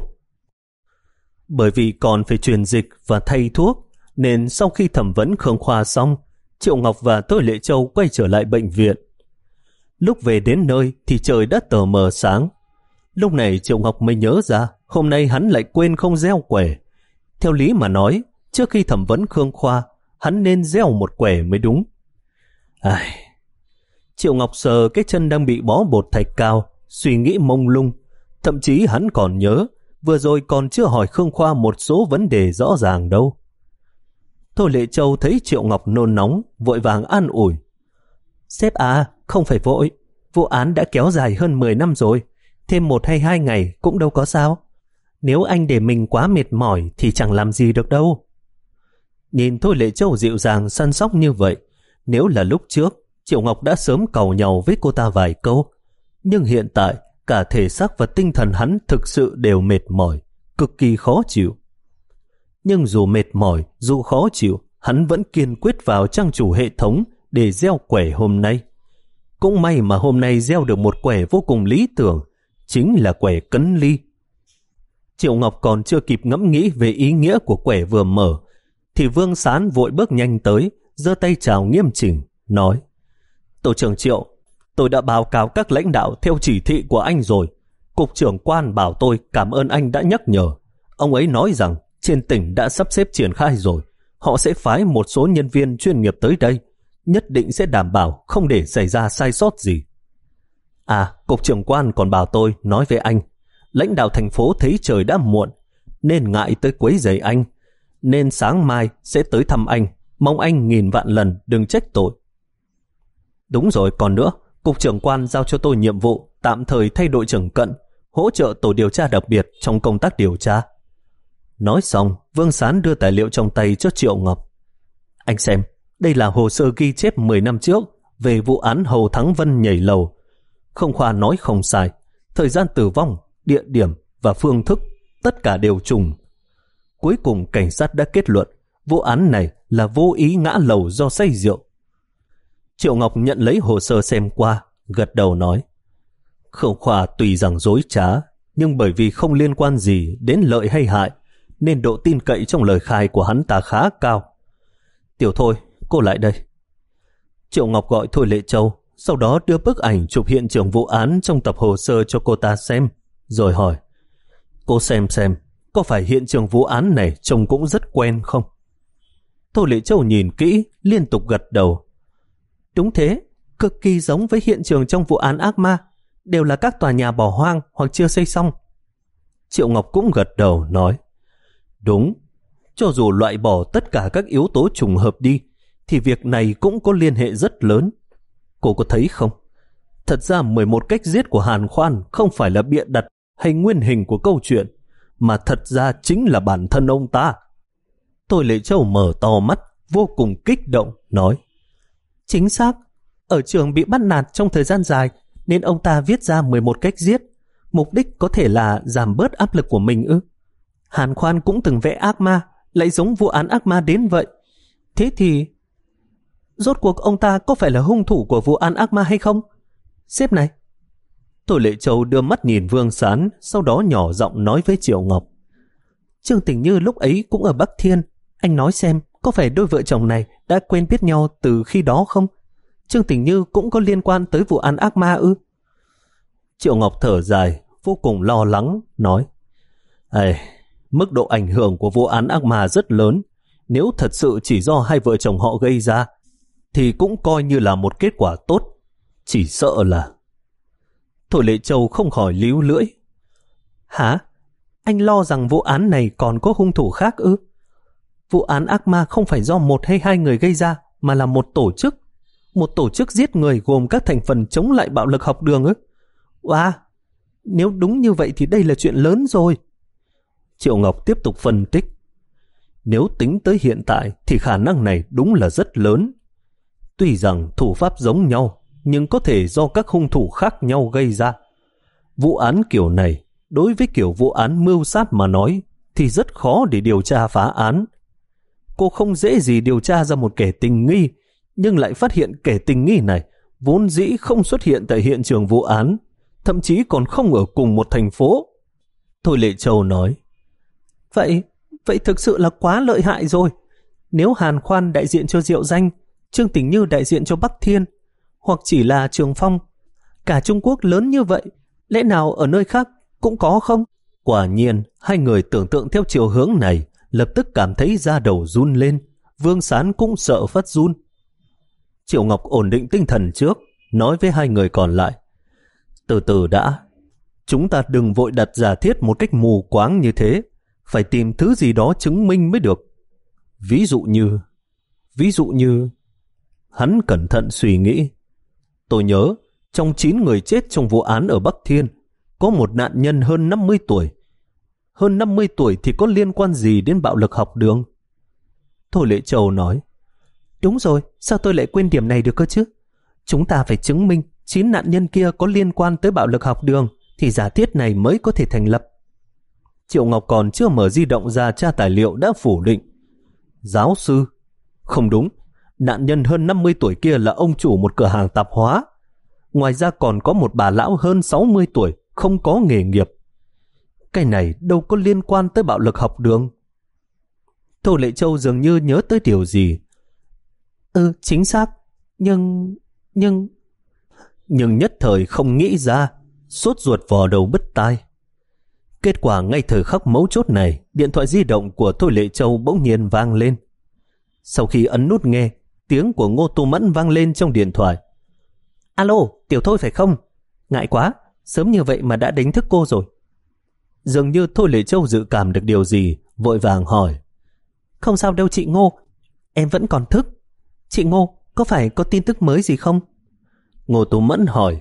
Bởi vì còn phải truyền dịch và thay thuốc, nên sau khi thẩm vấn Khương Khoa xong, Triệu Ngọc và Thôi Lệ Châu quay trở lại bệnh viện. Lúc về đến nơi thì trời đã tờ mờ sáng. Lúc này Triệu Ngọc mới nhớ ra hôm nay hắn lại quên không gieo quẻ. Theo lý mà nói, trước khi thẩm vấn Khương Khoa, hắn nên gieo một quẻ mới đúng. Ai... Triệu Ngọc sờ cái chân đang bị bó bột thạch cao, suy nghĩ mông lung. Thậm chí hắn còn nhớ, vừa rồi còn chưa hỏi Khương Khoa một số vấn đề rõ ràng đâu. Thôi Lệ Châu thấy Triệu Ngọc nôn nóng, vội vàng an ủi. Sếp à, không phải vội. Vụ án đã kéo dài hơn mười năm rồi. Thêm một hay hai ngày cũng đâu có sao. Nếu anh để mình quá mệt mỏi thì chẳng làm gì được đâu. Nhìn Thôi Lệ Châu dịu dàng săn sóc như vậy, nếu là lúc trước, Triệu Ngọc đã sớm càu nhau với cô ta vài câu. Nhưng hiện tại, cả thể xác và tinh thần hắn thực sự đều mệt mỏi, cực kỳ khó chịu. Nhưng dù mệt mỏi, dù khó chịu, hắn vẫn kiên quyết vào trang chủ hệ thống để gieo quẻ hôm nay. Cũng may mà hôm nay gieo được một quẻ vô cùng lý tưởng, chính là quẻ cấn ly. Triệu Ngọc còn chưa kịp ngẫm nghĩ về ý nghĩa của quẻ vừa mở, thì Vương Sán vội bước nhanh tới, giơ tay chào nghiêm chỉnh, nói: Tổ trưởng Triệu, tôi đã báo cáo các lãnh đạo theo chỉ thị của anh rồi. Cục trưởng Quan bảo tôi cảm ơn anh đã nhắc nhở. Ông ấy nói rằng trên tỉnh đã sắp xếp triển khai rồi, họ sẽ phái một số nhân viên chuyên nghiệp tới đây, nhất định sẽ đảm bảo không để xảy ra sai sót gì. À, Cục trưởng Quan còn bảo tôi nói với anh, lãnh đạo thành phố thấy trời đã muộn, nên ngại tới quấy rầy anh, nên sáng mai sẽ tới thăm anh, mong anh nghìn vạn lần đừng trách tội. Đúng rồi, còn nữa, Cục trưởng Quan giao cho tôi nhiệm vụ tạm thời thay đội trưởng Cận, hỗ trợ tổ điều tra đặc biệt trong công tác điều tra. Nói xong, Vương Sán đưa tài liệu trong tay cho Triệu Ngọc. Anh xem, đây là hồ sơ ghi chép mười năm trước về vụ án Hầu Thắng Vân nhảy lầu. Không Khoa nói không sai, thời gian tử vong, địa điểm và phương thức tất cả đều trùng. Cuối cùng cảnh sát đã kết luận vụ án này là vô ý ngã lầu do say rượu. Triệu Ngọc nhận lấy hồ sơ xem qua, gật đầu nói: Khương Khoa tùy rằng dối trá, nhưng bởi vì không liên quan gì đến lợi hay hại, nên độ tin cậy trong lời khai của hắn ta khá cao. Tiểu Thôi, cô lại đây. Triệu Ngọc gọi Thôi Lệ Châu, sau đó đưa bức ảnh chụp hiện trường vụ án trong tập hồ sơ cho cô ta xem, rồi hỏi: Cô xem xem, có phải hiện trường vụ án này trông cũng rất quen không? Thôi Lệ Châu nhìn kỹ, liên tục gật đầu. Đúng thế, cực kỳ giống với hiện trường trong vụ án ác ma, đều là các tòa nhà bỏ hoang hoặc chưa xây xong. Triệu Ngọc cũng gật đầu nói: Đúng, cho dù loại bỏ tất cả các yếu tố trùng hợp đi, thì việc này cũng có liên hệ rất lớn. Cô có thấy không? Thật ra mười một cách giết của Hàn Khoan không phải là bịa đặt hay nguyên hình của câu chuyện, mà thật ra chính là bản thân ông ta. Thôi Lệ Châu mở to mắt, vô cùng kích động, nói: Chính xác, ở trường bị bắt nạt trong thời gian dài, nên ông ta viết ra mười một cách giết, mục đích có thể là giảm bớt áp lực của mình ư? Hàn Khoan cũng từng vẽ ác ma, lại giống vụ án ác ma đến vậy. Thế thì rốt cuộc ông ta có phải là hung thủ của vụ án ác ma hay không? Sếp này, Thôi Lệ Châu đưa mắt nhìn Vương Sán, sau đó nhỏ giọng nói với Triệu Ngọc. Trương Tình Như lúc ấy cũng ở Bắc Thiên. Anh nói xem, có phải đôi vợ chồng này đã quen biết nhau từ khi đó không? Trương Tình Như cũng có liên quan tới vụ án ác ma ư? Triệu Ngọc thở dài, vô cùng lo lắng, nói: Ê, mức độ ảnh hưởng của vụ án ác ma rất lớn. Nếu thật sự chỉ do hai vợ chồng họ gây ra, thì cũng coi như là một kết quả tốt. Chỉ sợ là... Thôi Lệ Châu không khỏi líu lưỡi. Hả? Anh lo rằng vụ án này còn có hung thủ khác ư? Vụ án ác ma không phải do một hay hai người gây ra, mà là một tổ chức. Một tổ chức giết người gồm các thành phần chống lại bạo lực học đường ư? Wow, nếu đúng như vậy thì đây là chuyện lớn rồi. Triệu Ngọc tiếp tục phân tích. Nếu tính tới hiện tại thì khả năng này đúng là rất lớn. Tuy rằng thủ pháp giống nhau, nhưng có thể do các hung thủ khác nhau gây ra. Vụ án kiểu này, đối với kiểu vụ án mưu sát mà nói, thì rất khó để điều tra phá án. Cô không dễ gì điều tra ra một kẻ tình nghi, nhưng lại phát hiện kẻ tình nghi này vốn dĩ không xuất hiện tại hiện trường vụ án, thậm chí còn không ở cùng một thành phố. Thôi Lệ Châu nói: Vậy, vậy thực sự là quá lợi hại rồi. Nếu Hàn Khoan đại diện cho Diệu Danh, Trương Tình Như đại diện cho Bắc Thiên, hoặc chỉ là Trường Phong, cả Trung Quốc lớn như vậy, lẽ nào ở nơi khác cũng có không? Quả nhiên, hai người tưởng tượng theo chiều hướng này, lập tức cảm thấy da đầu run lên. Vương Sán cũng sợ phát run. Triệu Ngọc ổn định tinh thần trước, nói với hai người còn lại: Từ từ đã, chúng ta đừng vội đặt giả thiết một cách mù quáng như thế, phải tìm thứ gì đó chứng minh mới được. Ví dụ như, ví dụ như... Hắn cẩn thận suy nghĩ. Tôi nhớ, trong chín người chết trong vụ án ở Bắc Thiên, có một nạn nhân hơn năm mươi tuổi. Hơn năm mươi tuổi thì có liên quan gì đến bạo lực học đường? Thôi Lệ Châu nói: Đúng rồi, sao tôi lại quên điểm này được cơ chứ? Chúng ta phải chứng minh chín nạn nhân kia có liên quan tới bạo lực học đường, thì giả thiết này mới có thể thành lập. Triệu Ngọc còn chưa mở di động ra tra tài liệu đã phủ định. Giáo sư? Không đúng, nạn nhân hơn năm mươi tuổi kia là ông chủ một cửa hàng tạp hóa. Ngoài ra còn có một bà lão hơn sáu mươi tuổi, không có nghề nghiệp. Cái này đâu có liên quan tới bạo lực học đường. Thôi Lệ Châu dường như nhớ tới điều gì. Ừ, chính xác. Nhưng... nhưng... Nhưng nhất thời không nghĩ ra, sốt ruột vò đầu bứt tai. Kết quả ngay thời khắc mấu chốt này, điện thoại di động của Thôi Lệ Châu bỗng nhiên vang lên. Sau khi ấn nút nghe, tiếng của Ngô Tu Mẫn vang lên trong điện thoại. Alo, Tiểu Thôi phải không? Ngại quá, sớm như vậy mà đã đánh thức cô rồi. Dường như Thôi Lệ Châu dự cảm được điều gì, vội vàng hỏi. Không sao đâu chị Ngô, em vẫn còn thức. Chị Ngô, có phải có tin tức mới gì không? Ngô Tu Mẫn hỏi.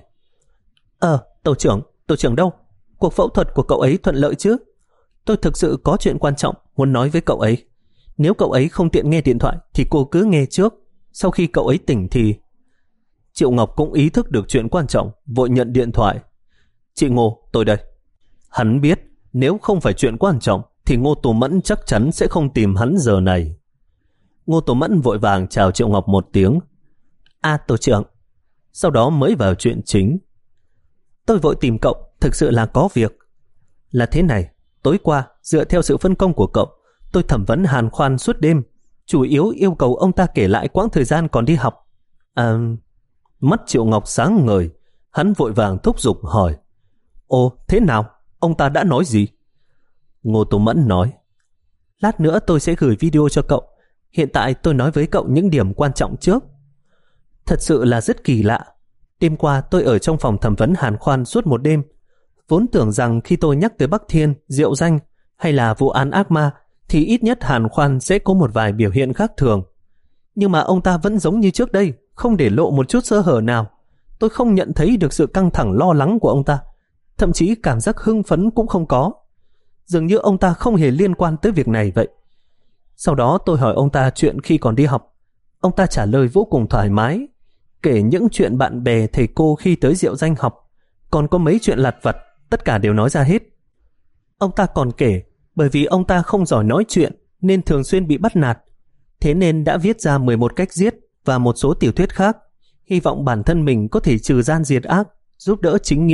Ờ, tổ trưởng, tổ trưởng đâu? Cuộc phẫu thuật của cậu ấy thuận lợi chứ? Tôi thực sự có chuyện quan trọng muốn nói với cậu ấy. Nếu cậu ấy không tiện nghe điện thoại thì cô cứ nghe trước. Sau khi cậu ấy tỉnh thì... Triệu Ngọc cũng ý thức được chuyện quan trọng, vội nhận điện thoại. Chị Ngô, tôi đây. Hắn biết nếu không phải chuyện quan trọng thì Ngô Tu Mẫn chắc chắn sẽ không tìm hắn giờ này. Ngô Tu Mẫn vội vàng chào Triệu Ngọc một tiếng. À, tổ trưởng. Sau đó mới vào chuyện chính. Tôi vội tìm cậu, thực sự là có việc. Là thế này, tối qua, dựa theo sự phân công của cậu, tôi thẩm vấn Hàn Khoan suốt đêm, chủ yếu yêu cầu ông ta kể lại quãng thời gian còn đi học. À, mắt Triệu Ngọc sáng ngời, hắn vội vàng thúc giục hỏi. Ồ, thế nào? Ông ta đã nói gì? Ngô Tu Mẫn nói. Lát nữa tôi sẽ gửi video cho cậu. Hiện tại tôi nói với cậu những điểm quan trọng trước. Thật sự là rất kỳ lạ. Đêm qua tôi ở trong phòng thẩm vấn Hàn Khoan suốt một đêm. Vốn tưởng rằng khi tôi nhắc tới Bắc Thiên, Diệu Danh hay là vụ án ác ma thì ít nhất Hàn Khoan sẽ có một vài biểu hiện khác thường. Nhưng mà ông ta vẫn giống như trước đây, không để lộ một chút sơ hở nào. Tôi không nhận thấy được sự căng thẳng lo lắng của ông ta. Thậm chí cảm giác hưng phấn cũng không có. Dường như ông ta không hề liên quan tới việc này vậy. Sau đó tôi hỏi ông ta chuyện khi còn đi học. Ông ta trả lời vô cùng thoải mái, kể những chuyện bạn bè thầy cô khi tới Diệu Danh học, còn có mấy chuyện lặt vặt, tất cả đều nói ra hết. Ông ta còn kể, bởi vì ông ta không giỏi nói chuyện nên thường xuyên bị bắt nạt, thế nên đã viết ra mười một cách giết và một số tiểu thuyết khác, hy vọng bản thân mình có thể trừ gian diệt ác, giúp đỡ chính nghĩa,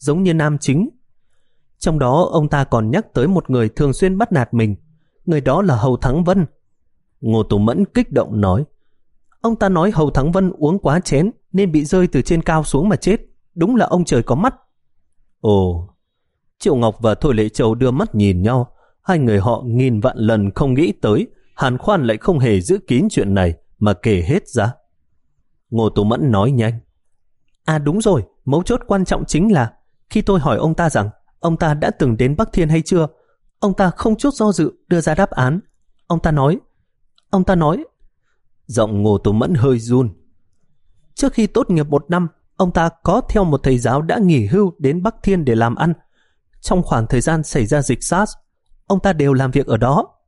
giống như nam chính. Trong đó ông ta còn nhắc tới một người thường xuyên bắt nạt mình. Người đó là Hầu Thắng Vân. Ngô Tú Mẫn kích động nói. Ông ta nói Hầu Thắng Vân uống quá chén nên bị rơi từ trên cao xuống mà chết. Đúng là ông trời có mắt. Ồ. Triệu Ngọc và Thôi Lệ Châu đưa mắt nhìn nhau. Hai người họ nghìn vạn lần không nghĩ tới Hàn Khoan lại không hề giữ kín chuyện này mà kể hết ra. Ngô Tú Mẫn nói nhanh. À đúng rồi, mấu chốt quan trọng chính là khi tôi hỏi ông ta rằng ông ta đã từng đến Bắc Thiên hay chưa, ông ta không chút do dự đưa ra đáp án. Ông ta nói, ông ta nói, giọng Ngô Tú Mẫn hơi run. Trước khi tốt nghiệp một năm, ông ta có theo một thầy giáo đã nghỉ hưu đến Bắc Thiên để làm ăn. Trong khoảng thời gian xảy ra dịch SARS, ông ta đều làm việc ở đó.